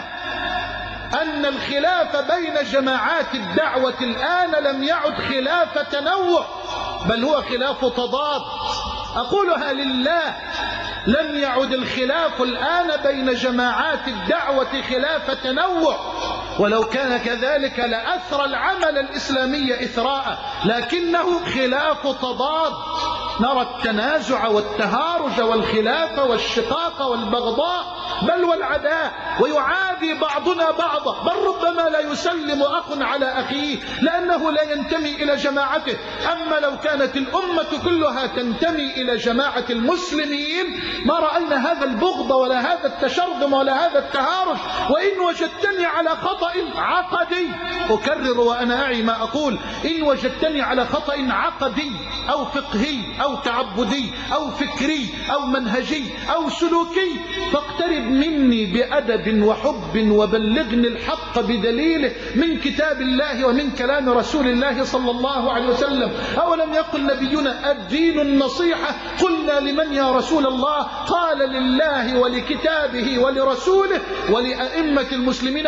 أن الخلاف بين جماعات الدعوة الآن لم يعد خلاف تنوع، بل هو خلاف تضاد. أقولها لله، لم يعد الخلاف الآن بين جماعات الدعوة خلاف تنوع، ولو كان كذلك لأثر العمل الإسلامي إثراء، لكنه خلاف تضاد. نرى التنازع والتهارج والخلاف والشقاق والبغضاء بل والعداء، ويعادي بعضنا بعضا، بل ربما لا يسلم أخ على أخيه لأنه لا ينتمي إلى جماعته. أما لو كانت الأمة كلها تنتمي إلى جماعة المسلمين ما رأينا هذا البغض ولا هذا التشرذم ولا هذا التهارج. وإن وجدتني على خطأ عقدي، أكرر وأنا أعي ما أقول، إن وجدتني على خطأ عقدي أو فقهي أو تعبدي أو فكري أو منهجي أو سلوكي فاقترب مني بأدب وحب وبلغني الحق بدليله من كتاب الله ومن كلام رسول الله صلى الله عليه وسلم. أولم يقل نبينا الدين النصيحة؟ قلنا لمن يا رسول الله؟ قال لله ولكتابه ولرسوله ولأئمة المسلمين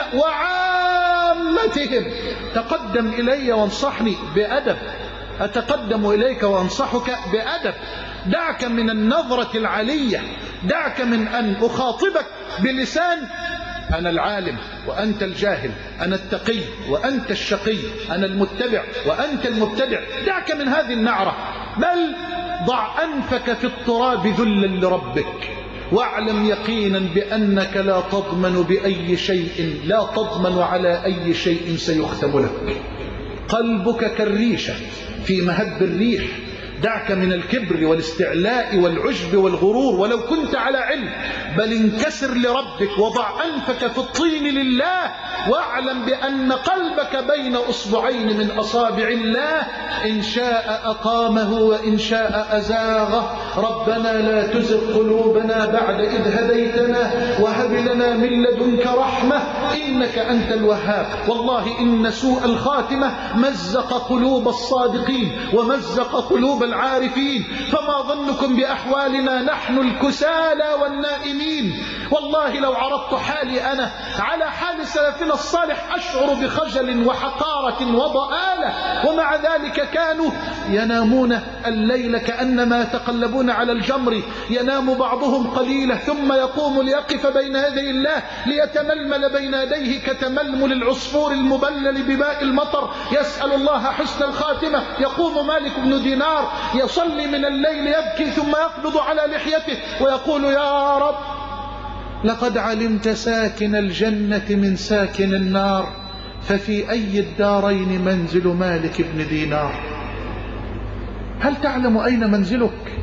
وعامتهم. تقدم إلي وانصحني بأدب، أتقدم إليك وأنصحك بأدب. دعك من النظرة العالية، دعك من أن أخاطبك بلسان أنا العالم وأنت الجاهل، أنا التقي وأنت الشقي، أنا المتبع وأنت المبتدع. دعك من هذه النعرة، بل ضع أنفك في التراب ذلا لربك، واعلم يقينا بأنك لا تضمن بأي شيء، لا تضمن على أي شيء سيختم لك. قلبك كالريشة في مهب الريح، دعك من الكبر والاستعلاء والعجب والغرور، ولو كنت على علم، بل انكسر لربك وضع أنفك في الطين لله، واعلم بأن قلبك بين أصبعين من أصابع الله، إن شاء أقامه وإن شاء أزاغه. ربنا لا تزغ قلوبنا بعد إذ هديتنا وهب لنا من لدنك رحمة إنك أنت الوهاب. والله إن سوء الخاتمة مزق قلوب الصادقين ومزق قلوب العارفين، فما ظنكم بأحوالنا نحن الكسالى والنائمين. والله لو عرضت حالي أنا على حال سلفنا الصالح أشعر بخجل وحقارة وضآلة، ومع ذلك كانوا ينامون الليل كأنما يتقلبون على الجمر، ينام بعضهم قليلا ثم يقوم ليقف بين يدي الله ليتململ بين يديه كتململ العصفور المبلل بماء المطر، يسأل الله حسن الخاتمة. يقوم مالك بن دينار يصلي من الليل يبكي ثم يقبض على لحيته ويقول يا رب لقد علمت ساكن الجنة من ساكن النار، ففي أي الدارين منزل مالك بن دينار؟ هل تعلم أين منزلك؟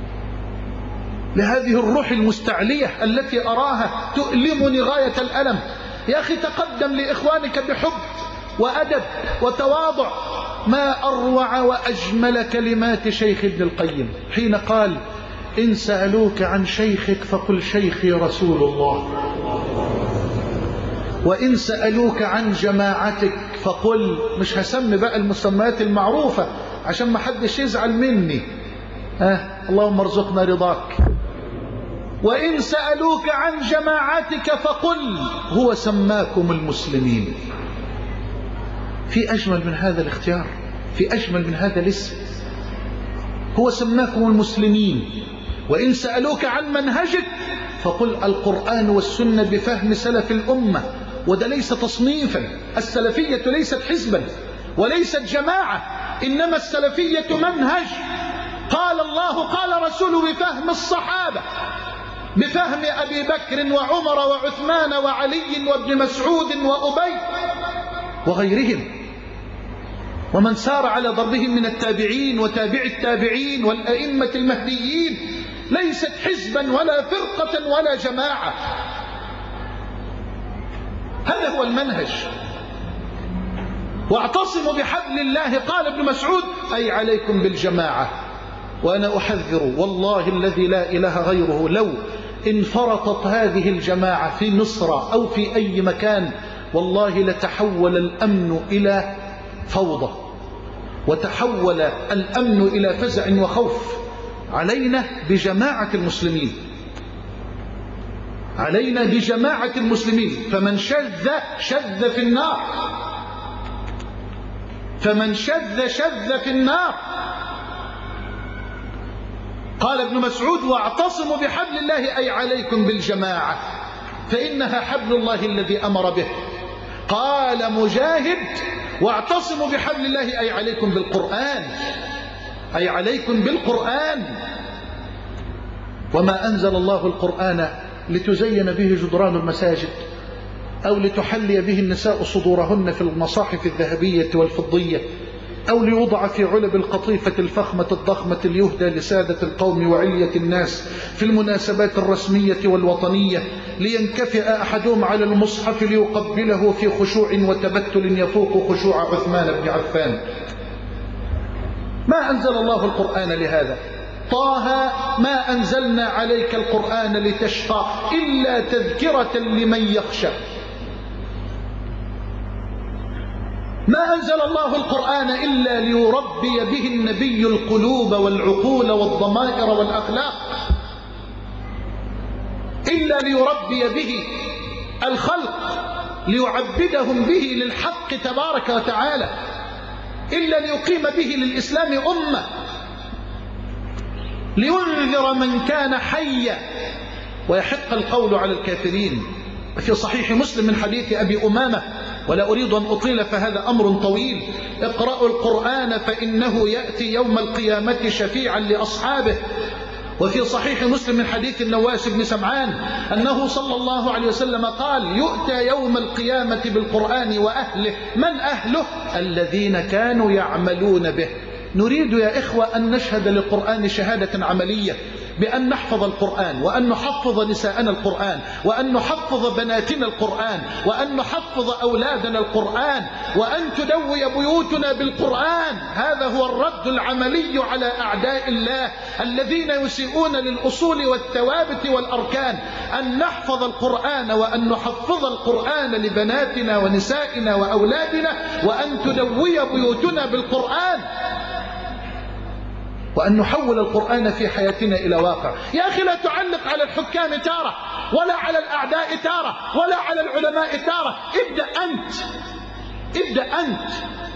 لهذه الروح المستعلية التي أراها تؤلمني غاية الألم. يا أخي تقدم لإخوانك بحب وأدب وتواضع. ما أروع وأجمل كلمات شيخ ابن القيم حين قال إن سألوك عن شيخك فقل شيخي رسول الله، وإن سألوك عن جماعتك فقل، مش هسمي بقى المسميات المعروفة عشان ما حدش يزعل مني، ها اللهم ارزقنا رضاك. وإن سألوك عن جماعتك فقل هو سماكم المسلمين. في أجمل من هذا الاختيار، في أجمل من هذا الاسم، هو سماكم المسلمين. وإن سألوك عن منهجك فقل القرآن والسنة بفهم سلف الأمة. وده ليس تصنيفا، السلفية ليست حزبا وليست جماعة، إنما السلفية منهج قال الله قال رسوله بفهم الصحابة، بفهم أبي بكر وعمر وعثمان وعلي وابن مسعود وأبي وغيرهم، ومن سار على ضربهم من التابعين وتابع التابعين والأئمة المهديين. ليست حزبا ولا فرقة ولا جماعة، هذا هو المنهج. واعتصموا بحبل الله قال ابن مسعود أي عليكم بالجماعة. وأنا أحذر والله الذي لا إله غيره، لو انفرطت هذه الجماعة في مصر أو في أي مكان والله لتحول الأمن إلى فوضى، وتحول الأمن إلى فزع وخوف. علينا بجماعة المسلمين، علينا بجماعة المسلمين. فمن شذ شذ في النار، فمن شذ شذ في النار. قال ابن مسعود واعتصموا بحبل الله أي عليكم بالجماعة فإنها حبل الله الذي أمر به. قال مجاهد واعتصموا بحبل الله أي عليكم بالقرآن، أي عليكم بالقرآن. وما أنزل الله القرآن لتزين به جدران المساجد أو لتحلي به النساء صدورهن في المصاحف الذهبية والفضية، أو ليوضع في علب القطيفة الفخمة الضخمة ليهدى لسادة القوم وعلية الناس في المناسبات الرسمية والوطنية، لينكفئ أحدهم على المصحف ليقبله في خشوع وتبتل يفوق خشوع عثمان بن عفان. ما أنزل الله القرآن لهذا. طه ما أنزلنا عليك القرآن لتشقى إلا تذكرة لمن يخشى. ما أنزل الله القرآن إلا ليربي به النبي القلوب والعقول والضمائر والأخلاق، إلا ليربي به الخلق ليعبدهم به للحق تبارك وتعالى، إلا ليقيم به للإسلام أمة، لينذر من كان حيا ويحق القول على الكافرين. في صحيح مسلم من حديث أبي أمامة، ولا أريد أن أطيل فهذا أمر طويل: اقرأوا القرآن فإنه يأتي يوم القيامة شفيعا لأصحابه. وفي صحيح مسلم من حديث النواس بن سمعان أنه صلى الله عليه وسلم قال: يؤتى يوم القيامة بالقرآن وأهله. من أهله؟ الذين كانوا يعملون به. نريد يا إخوة أن نشهد للقرآن شهادة عملية، بأن نحفظ القرآن، وأن نحفظ نساءنا القرآن، وأن نحفظ بناتنا القرآن، وأن نحفظ أولادنا القرآن، وأن تدوي بيوتنا بالقرآن. هذا هو الرد العملي على أعداء الله الذين يسيئون للأصول والثوابت والأركان، أن نحفظ القرآن وأن نحفظ القرآن لبناتنا ونسائنا وأولادنا، وأن تدوي بيوتنا بالقرآن، وأن نحول القرآن في حياتنا إلى واقع. يا أخي لا تعلق على الحكام تارة، ولا على الأعداء تارة، ولا على العلماء تارة. ابدأ أنت، ابدأ أنت،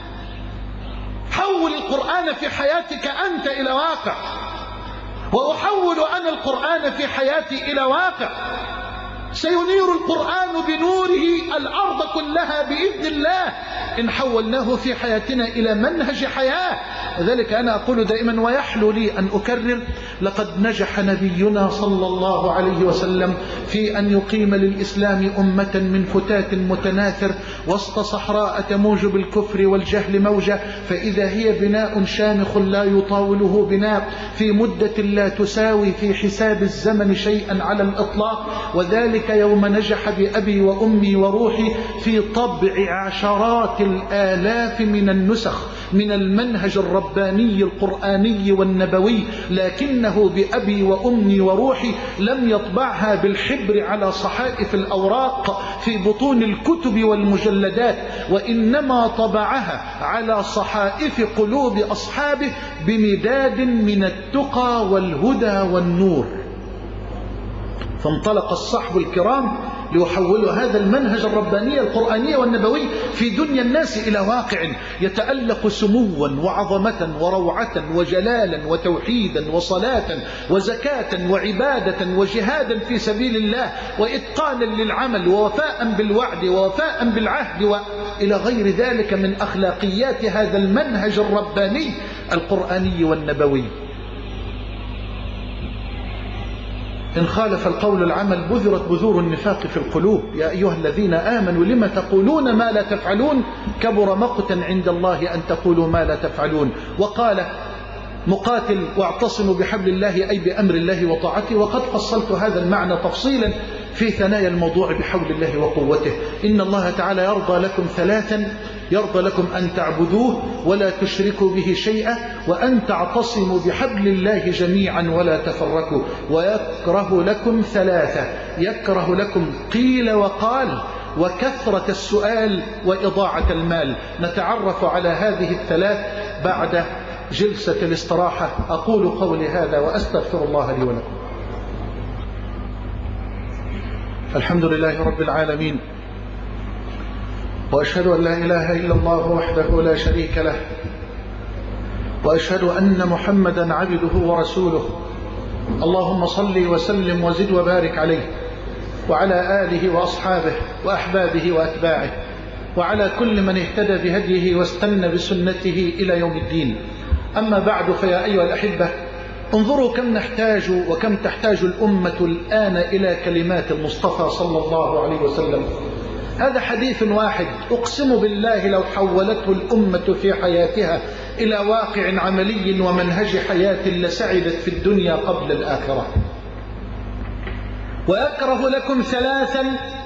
حول القرآن في حياتك أنت إلى واقع، وأحول أنا القرآن في حياتي إلى واقع. سينير القرآن بنوره الأرض كلها بإذن الله إن حولناه في حياتنا إلى منهج حياة. لذلك أنا أقول دائما ويحلو لي أن أكرر: لقد نجح نبينا صلى الله عليه وسلم في أن يقيم للإسلام أمة من فتات متناثر وسط صحراء تموج بالكفر والجهل موجة، فإذا هي بناء شامخ لا يطاوله بناء في مدة لا تساوي في حساب الزمن شيئا على الإطلاق. وذلك يوم نجح بأبي وأمي وروحي في طبع عشرات الآلاف من النسخ من المنهج الرباني القرآني والنبوي، لكنه بأبي وأمي وروحي لم يطبعها بالحبر على صحائف الأوراق في بطون الكتب والمجلدات، وإنما طبعها على صحائف قلوب أصحابه بمداد من التقى والهدى والنور. فانطلق الصحب الكرام ليحولوا هذا المنهج الرباني القرآني والنبوي في دنيا الناس إلى واقع يتألق سموا وعظمة وروعة وجلالا وتوحيدا وصلاة وزكاة وعبادة وجهادا في سبيل الله وإتقانا للعمل ووفاء بالوعد ووفاء بالعهد وإلى غير ذلك من أخلاقيات هذا المنهج الرباني القرآني والنبوي. إن خالف القول العمل بذرت بذور النفاق في القلوب. يا أيها الذين آمنوا لم تقولون ما لا تفعلون كبر مقتا عند الله أن تقولوا ما لا تفعلون. وقال مقاتل: واعتصموا بحبل الله أي بأمر الله وطاعته. وقد فصلت هذا المعنى تفصيلا في ثنايا الموضوع بحول الله وقوته. إن الله تعالى يرضى لكم ثلاثا: يرضى لكم أن تعبدوه ولا تشركوا به شيئا، وأن تعتصموا بحبل الله جميعا ولا تفرقوا. ويكره لكم ثلاثة: يكره لكم قيل وقال، وكثرة السؤال، وإضاعة المال. نتعرف على هذه الثلاث بعد جلسة الاستراحة. أقول قولي هذا وأستغفر الله لي ولكم. الحمد لله رب العالمين، وأشهد أن لا إله إلا الله وحده لا شريك له، وأشهد أن محمدا عبده ورسوله. اللهم صل وسلم وزد وبارك عليه وعلى آله وأصحابه وأحبابه وأتباعه وعلى كل من اهتدى بهديه واستنى بسنته إلى يوم الدين. أما بعد، فيا أيها الأحبة، انظروا كم نحتاج وكم تحتاج الأمة الآن إلى كلمات المصطفى صلى الله عليه وسلم. هذا حديث واحد أقسم بالله لو حولته الأمة في حياتها إلى واقع عملي ومنهج حياة لسعدت في الدنيا قبل الآخرة. وأكره لكم ثلاثا،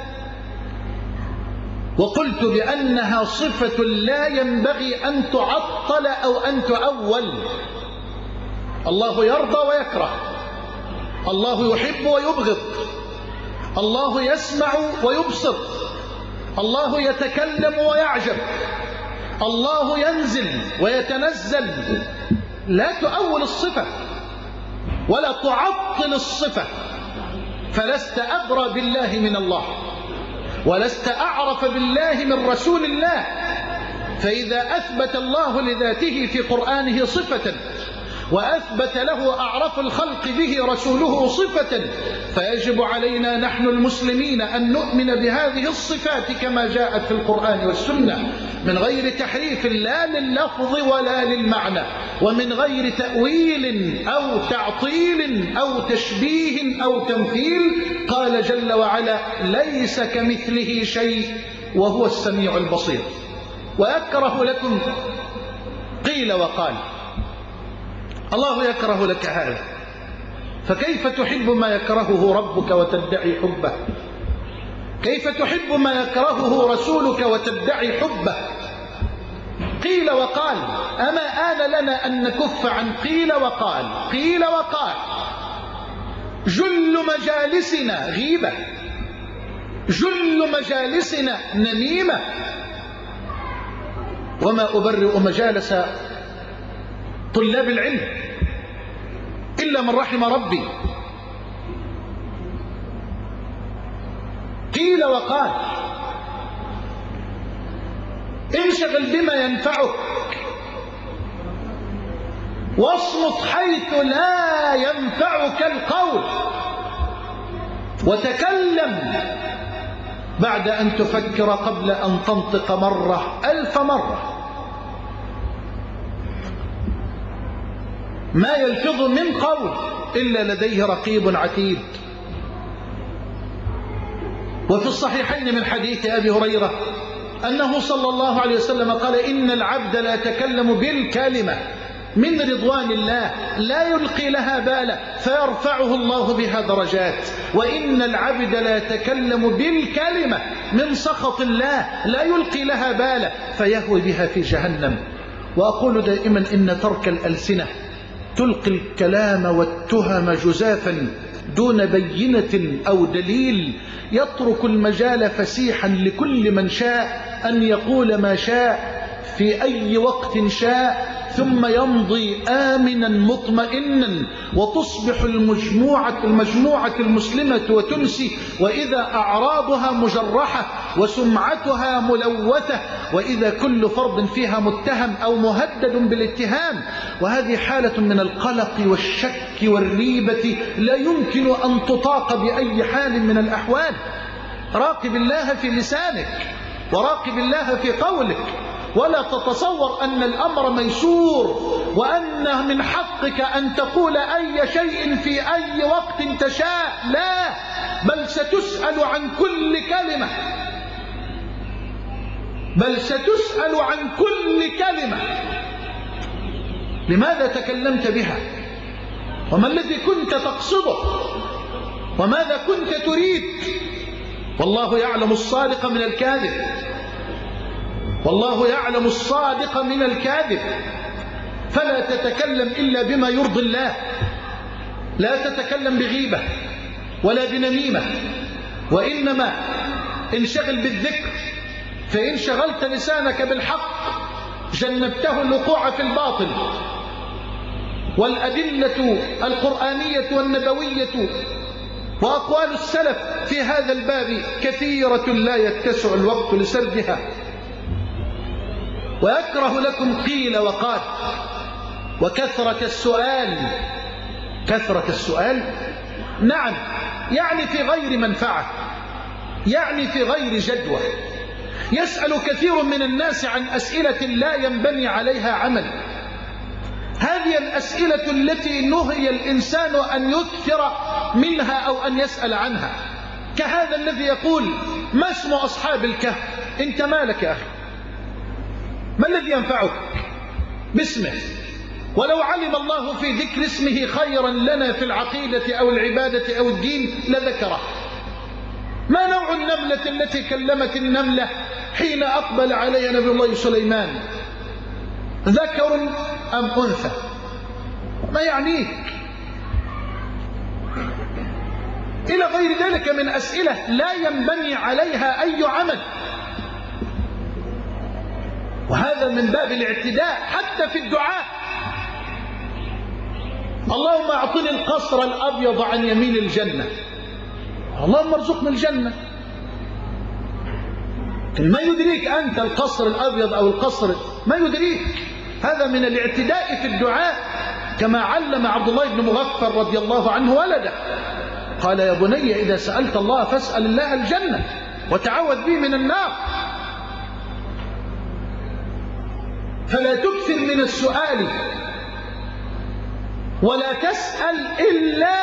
وقلت بأنها صفة لا ينبغي أن تعطل أو أن تؤول. الله يرضى ويكره، الله يحب ويبغض، الله يسمع ويبصر، الله يتكلم ويعجب، الله ينزل ويتنزل. لا تؤول الصفة ولا تعطل الصفة، فلست أبرى بالله من الله، ولست أعرف بالله من رسول الله. فإذا أثبت الله لذاته في قرآنه صفة وأثبت له أعرف الخلق به رسوله صفة، فيجب علينا نحن المسلمين أن نؤمن بهذه الصفات كما جاءت في القرآن والسنة، من غير تحريف لا لللفظ ولا للمعنى، ومن غير تأويل أو تعطيل أو تشبيه أو تمثيل. قال جل وعلا: ليس كمثله شيء وهو السميع البصير. وأكره لكم قيل وقال. الله يكره لك هذا، فكيف تحب ما يكرهه ربك وتدعي حبه؟ كيف تحب ما يكرهه رسولك وتدعي حبه؟ قيل وقال، أما آن لنا أن نكف عن قيل وقال؟ قيل وقال جل مجالسنا غيبة، جل مجالسنا نميمة. وما أبرئ مجالس طلاب العلم إلا من رحم ربي. قيل وقال، انشغل بما ينفعك واصمت حيث لا ينفعك القول، وتكلم بعد أن تفكر قبل أن تنطق مرة ألف مرة. ما يلفظ من قول إلا لديه رقيب عتيد. وفي الصحيحين من حديث أبي هريرة أنه صلى الله عليه وسلم قال: إن العبد لا يتكلم بالكلمة من رضوان الله لا يلقي لها بالا فيرفعه الله بها درجات، وإن العبد لا يتكلم بالكلمة من سخط الله لا يلقي لها بالا فيهوي بها في جهنم. وأقول دائما إن ترك الألسنة تلقي الكلام والتهم جزافا دون بينة أو دليل، يترك المجال فسيحا لكل من شاء أن يقول ما شاء في أي وقت شاء، ثم يمضي آمنا مطمئنا، وتصبح المجموعة, المجموعة المسلمة وتنسي وإذا أعراضها مجرحة وسمعتها ملوثة، وإذا كل فرد فيها متهم أو مهدد بالاتهام. وهذه حالة من القلق والشك والريبة لا يمكن أن تطاق بأي حال من الأحوال. راقب الله في لسانك وراقب الله في قولك، ولا تتصور أن الأمر ميسور وأن من حقك أن تقول أي شيء في أي وقت تشاء. لا، بل ستسأل عن كل كلمة، بل ستسأل عن كل كلمة. لماذا تكلمت بها؟ وما الذي كنت تقصده؟ وماذا كنت تريد؟ والله يعلم الصادق من الكاذب، والله يعلم الصادق من الكاذب. فلا تتكلم إلا بما يرضي الله، لا تتكلم بغيبة ولا بنميمة، وإنما انشغل بالذكر، فإن شغلت لسانك بالحق جنبته الوقوع في الباطل. والأدلة القرآنية والنبوية وأقوال السلف في هذا الباب كثيرة لا يتسع الوقت لسردها. ويكره لكم قيل وقال وكثرة السؤال. كثرة السؤال نعم، يعني في غير منفعة، يعني في غير جدوى. يسأل كثير من الناس عن أسئلة لا ينبني عليها عمل. هذه الأسئلة التي نهي الإنسان أن يكثر منها أو أن يسأل عنها، كهذا الذي يقول: ما اسم أصحاب الكهف؟ أنت مالك يا أخي؟ ما الذي ينفعك باسمه؟ ولو علم الله في ذكر اسمه خيرا لنا في العقيدة أو العبادة أو الدين لذكره. ما نوع النملة التي كلمت النملة حين أقبل عليها نبي الله سليمان؟ ذكر أم أنثى؟ ما يعنيك؟ إلى غير ذلك من أسئلة لا ينبني عليها أي عمل. وهذا من باب الاعتداء حتى في الدعاء. اللهم أعطني القصر الأبيض عن يمين الجنة، اللهم ارزقنا الجنة. ما يدريك أنت القصر الأبيض أو القصر، ما يدريك. هذا من الاعتداء في الدعاء، كما علم عبد الله بن مغفر رضي الله عنه ولده، قال: يا بني إذا سألت الله فاسأل الله الجنة وتعوذ به من النار. فلا تكثر من السؤال ولا تسأل إلا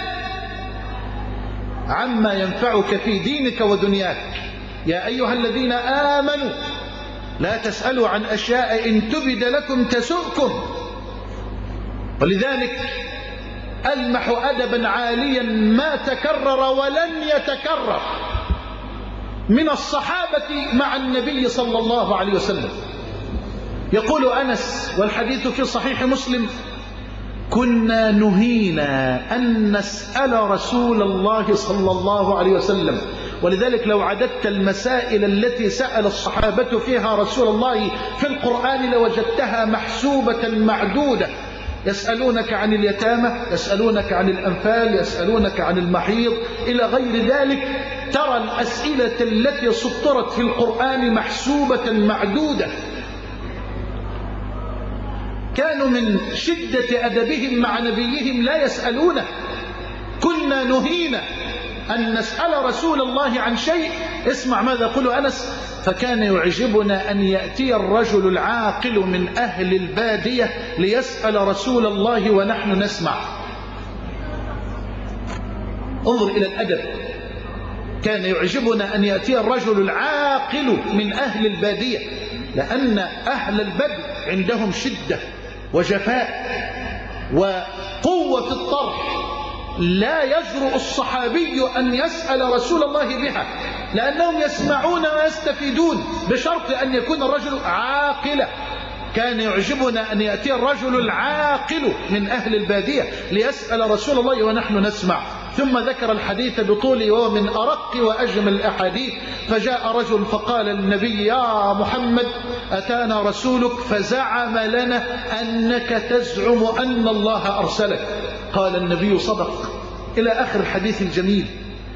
عما ينفعك في دينك ودنياك. يا أيها الذين آمنوا لا تسألوا عن أشياء إن تبد لكم تسؤكم ولذلك ألمح أدبا عاليا ما تكرر ولن يتكرر من الصحابة مع النبي صلى الله عليه وسلم. يقول أنس والحديث في صحيح مسلم: كنا نهينا أن نسأل رسول الله صلى الله عليه وسلم. ولذلك لو عددت المسائل التي سأل الصحابة فيها رسول الله في القرآن لوجدتها محسوبة معدودة. يسألونك عن اليتامى، يسألونك عن الأنفال، يسألونك عن المحيض إلى غير ذلك. ترى الأسئلة التي سطرت في القرآن محسوبة معدودة. كانوا من شدة أدبهم مع نبيهم لا يسألونه. كنا نهينا أن نسأل رسول الله عن شيء. اسمع ماذا يقول أنس: فكان يعجبنا أن يأتي الرجل العاقل من أهل البادية ليسأل رسول الله ونحن نسمع. انظر إلى الأدب. كان يعجبنا أن يأتي الرجل العاقل من أهل البادية، لأن أهل البدو عندهم شدة وجفاء وقوة الطرح. لا يجرؤ الصحابي أن يسأل رسول الله بها، لأنهم يسمعون ويستفيدون، بشرط أن يكون الرجل عاقلا. كان يعجبنا أن يأتي الرجل العاقل من أهل البادية ليسأل رسول الله ونحن نسمع. ثم ذكر الحديث بطوله وهو من أرق وأجمل الأحاديث. فجاء رجل فقال للنبي: يا محمد، أتانا رسولك فزعم لنا أنك تزعم أن الله أرسلك. قال النبي: صدق، إلى آخر الحديث الجميل.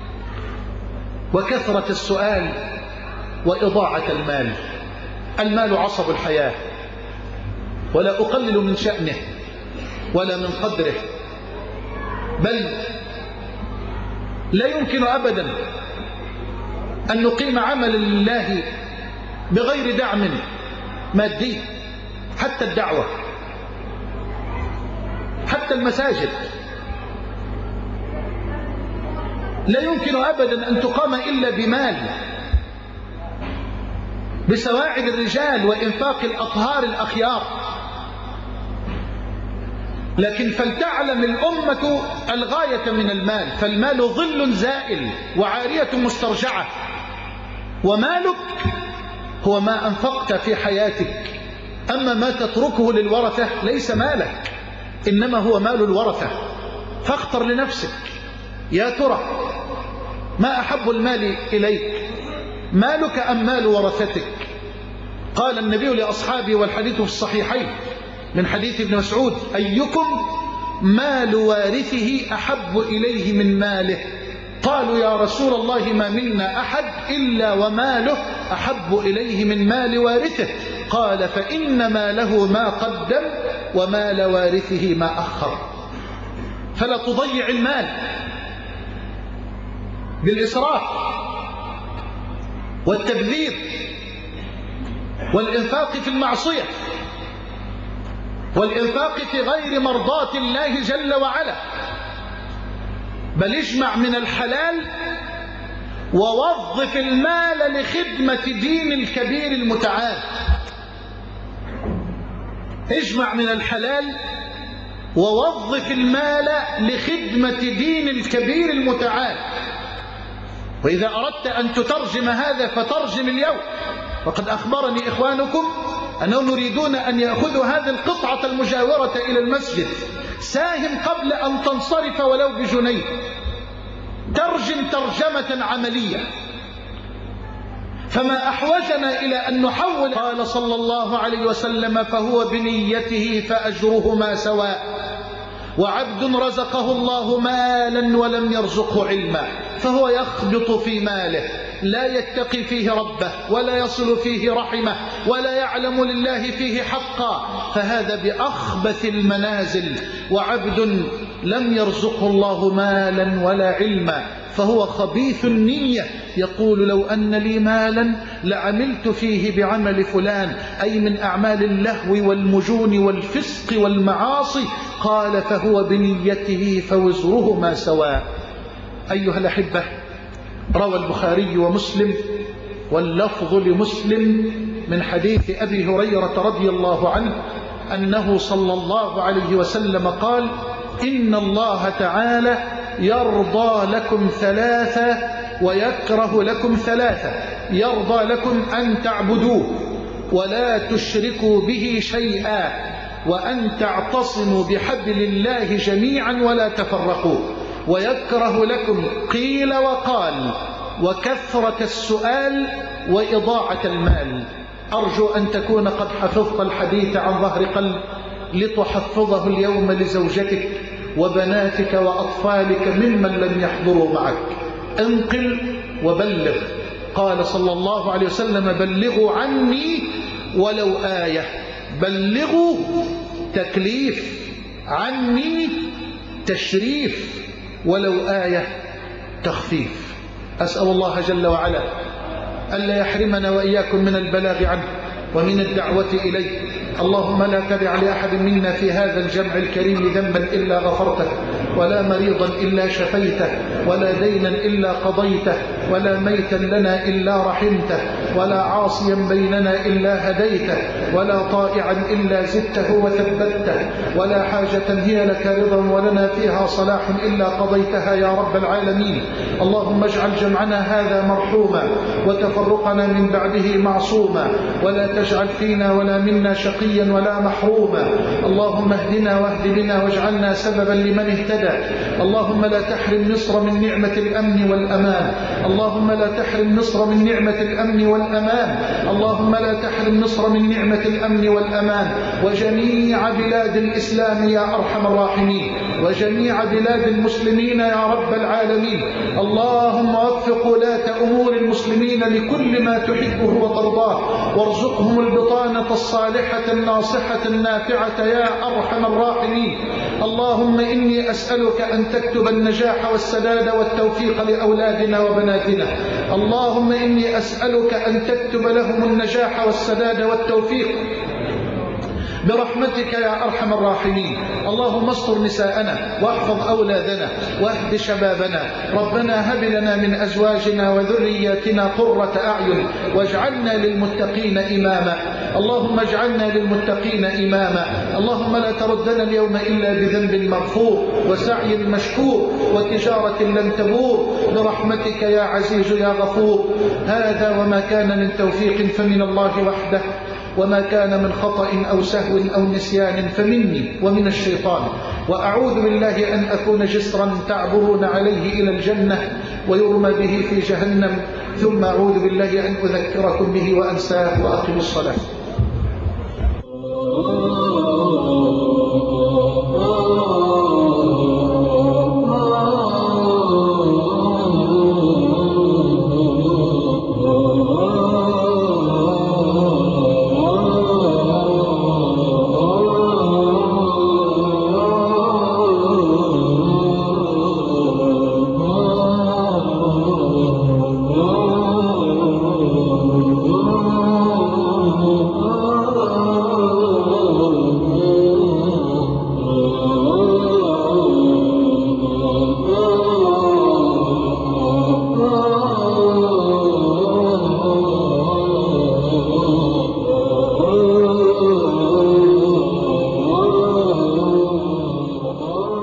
وكثرة السؤال وإضاعة المال. المال عصب الحياة، ولا أقلل من شأنه ولا من قدره، بل لا يمكن أبدا أن نقيم عمل الله بغير دعم مادي. حتى الدعوة، حتى المساجد لا يمكن أبدا أن تقام إلا بمال، بسواعد الرجال وإنفاق الأطهار الأخيار. لكن فلتعلم الأمة الغاية من المال، فالمال ظل زائل وعارية مسترجعة، ومالك هو ما أنفقت في حياتك. أما ما تتركه للورثة ليس مالك، إنما هو مال الورثة. فاختر لنفسك، يا ترى ما أحب المال إليك، مالك أم مال ورثتك؟ قال النبي لأصحابه والحديث في الصحيحين من حديث ابن مسعود: أيكم مال وارثه أحب إليه من ماله؟ قالوا: يا رسول الله ما منا أحد إلا وماله أحب إليه من مال وارثه. قال: فإن ماله ما قدم ومال وارثه ما أخر. فلا تضيع المال بالإسراف والتبذير والإنفاق في المعصية والإنفاق في غير مرضاة الله جل وعلا، بل اجمع من الحلال ووظف المال لخدمة دين الكبير المتعال. اجمع من الحلال ووظف المال لخدمة دين الكبير المتعال. وإذا أردت أن تترجم هذا فترجم اليوم. وقد أخبرني إخوانكم أنهم يريدون أن يأخذوا هذه القطعة المجاورة إلى المسجد. ساهم قبل أن تنصرف ولو بجنيه، ترجم ترجمة عملية. فما أحوجنا إلى أن نحول. قال صلى الله عليه وسلم: فهو بنيته فأجرهما سواء. وعبد رزقه الله مالا ولم يرزقه علما، فهو يخبط في ماله، لا يتقي فيه ربه ولا يصل فيه رحمه ولا يعلم لله فيه حقا، فهذا بأخبث المنازل. وعبد لم يرزقه الله مالا ولا علما، فهو خبيث النية، يقول: لو أن لي مالا لعملت فيه بعمل فلان، أي من أعمال اللهو والمجون والفسق والمعاصي. قال: فهو بنيته فوزرهما سواء. أيها الأحبة، روى البخاري ومسلم واللفظ لمسلم من حديث أبي هريرة رضي الله عنه أنه صلى الله عليه وسلم قال: إن الله تعالى يرضى لكم ثلاثة ويكره لكم ثلاثة. يرضى لكم أن تعبدوه ولا تشركوا به شيئا، وأن تعتصموا بحبل الله جميعا ولا تفرقوا. ويكره لكم قيل وقال وكثرة السؤال وإضاعة المال. أرجو أن تكون قد حفظت الحديث عن ظهر قلب لتحفظه اليوم لزوجتك وبناتك وأطفالك ممن لم يحضروا معك. انقل وبلغ. قال صلى الله عليه وسلم: بلغوا عني ولو آية. بلغوا تكليف، عني تشريف، ولو آية تخفيف. أسأل الله جل وعلا ألا يحرمنا وإياكم من البلاغ عنه ومن الدعوة إليه. اللهم لا تدع لأحد منا في هذا الجمع الكريم ذنبا إلا غفرته، ولا مريضا إلا شفيته، ولا دينا إلا قضيته، ولا ميتا لنا إلا رحمته، ولا عاصيا بيننا إلا هديته، ولا طائعا إلا زدته وثبته، ولا حاجة هي لك رضا ولنا فيها صلاح إلا قضيتها يا رب العالمين. اللهم اجعل جمعنا هذا مرحوما وتفرقنا من بعده معصوما، ولا تجعل فينا ولا منا شقيا ولا محروما. اللهم اهدنا واهد بنا واجعلنا سببا لمن اهتدى. اللهم لا تحرم مصر من نعمة الأمن والأمان. اللهم لا تحرم مصر من نعمة الأمن والأمان. اللهم لا تحرم مصر من نعمة الأمن والأمان، وجميع بلاد الإسلام يا أرحم الراحمين، وجميع بلاد المسلمين يا رب العالمين. اللهم وفق ولاة أمور المسلمين لكل ما تحبه وترضاه، وارزقهم البطانة الصالحة الناصحة النافعة يا أرحم الراحمين. اللهم إني أسألك أن تكتب النجاح والسداد والتوفيق لأولادنا وبناتنا. اللهم إني أسألك أن تكتب لهم النجاح والسداد والتوفيق برحمتك يا أرحم الراحمين. اللهم استر نساءنا واحفظ أولادنا واهد شبابنا. ربنا هب لنا من أزواجنا وذرياتنا قرة أعين واجعلنا للمتقين إماما. اللهم اجعلنا للمتقين إماما. اللهم لا تردنا اليوم إلا بذنب مغفور وسعي مشكور وتجارة لن تبور برحمتك يا عزيز يا غفور. هذا وما كان من توفيق فمن الله وحده، وما كان من خطأ أو سهو أو نسيان فمني ومن الشيطان. وأعوذ بالله أن أكون جسرا تعبرون عليه إلى الجنة ويرمى به في جهنم، ثم أعوذ بالله أن أذكركم به وأنساه. وأقم الصلاة.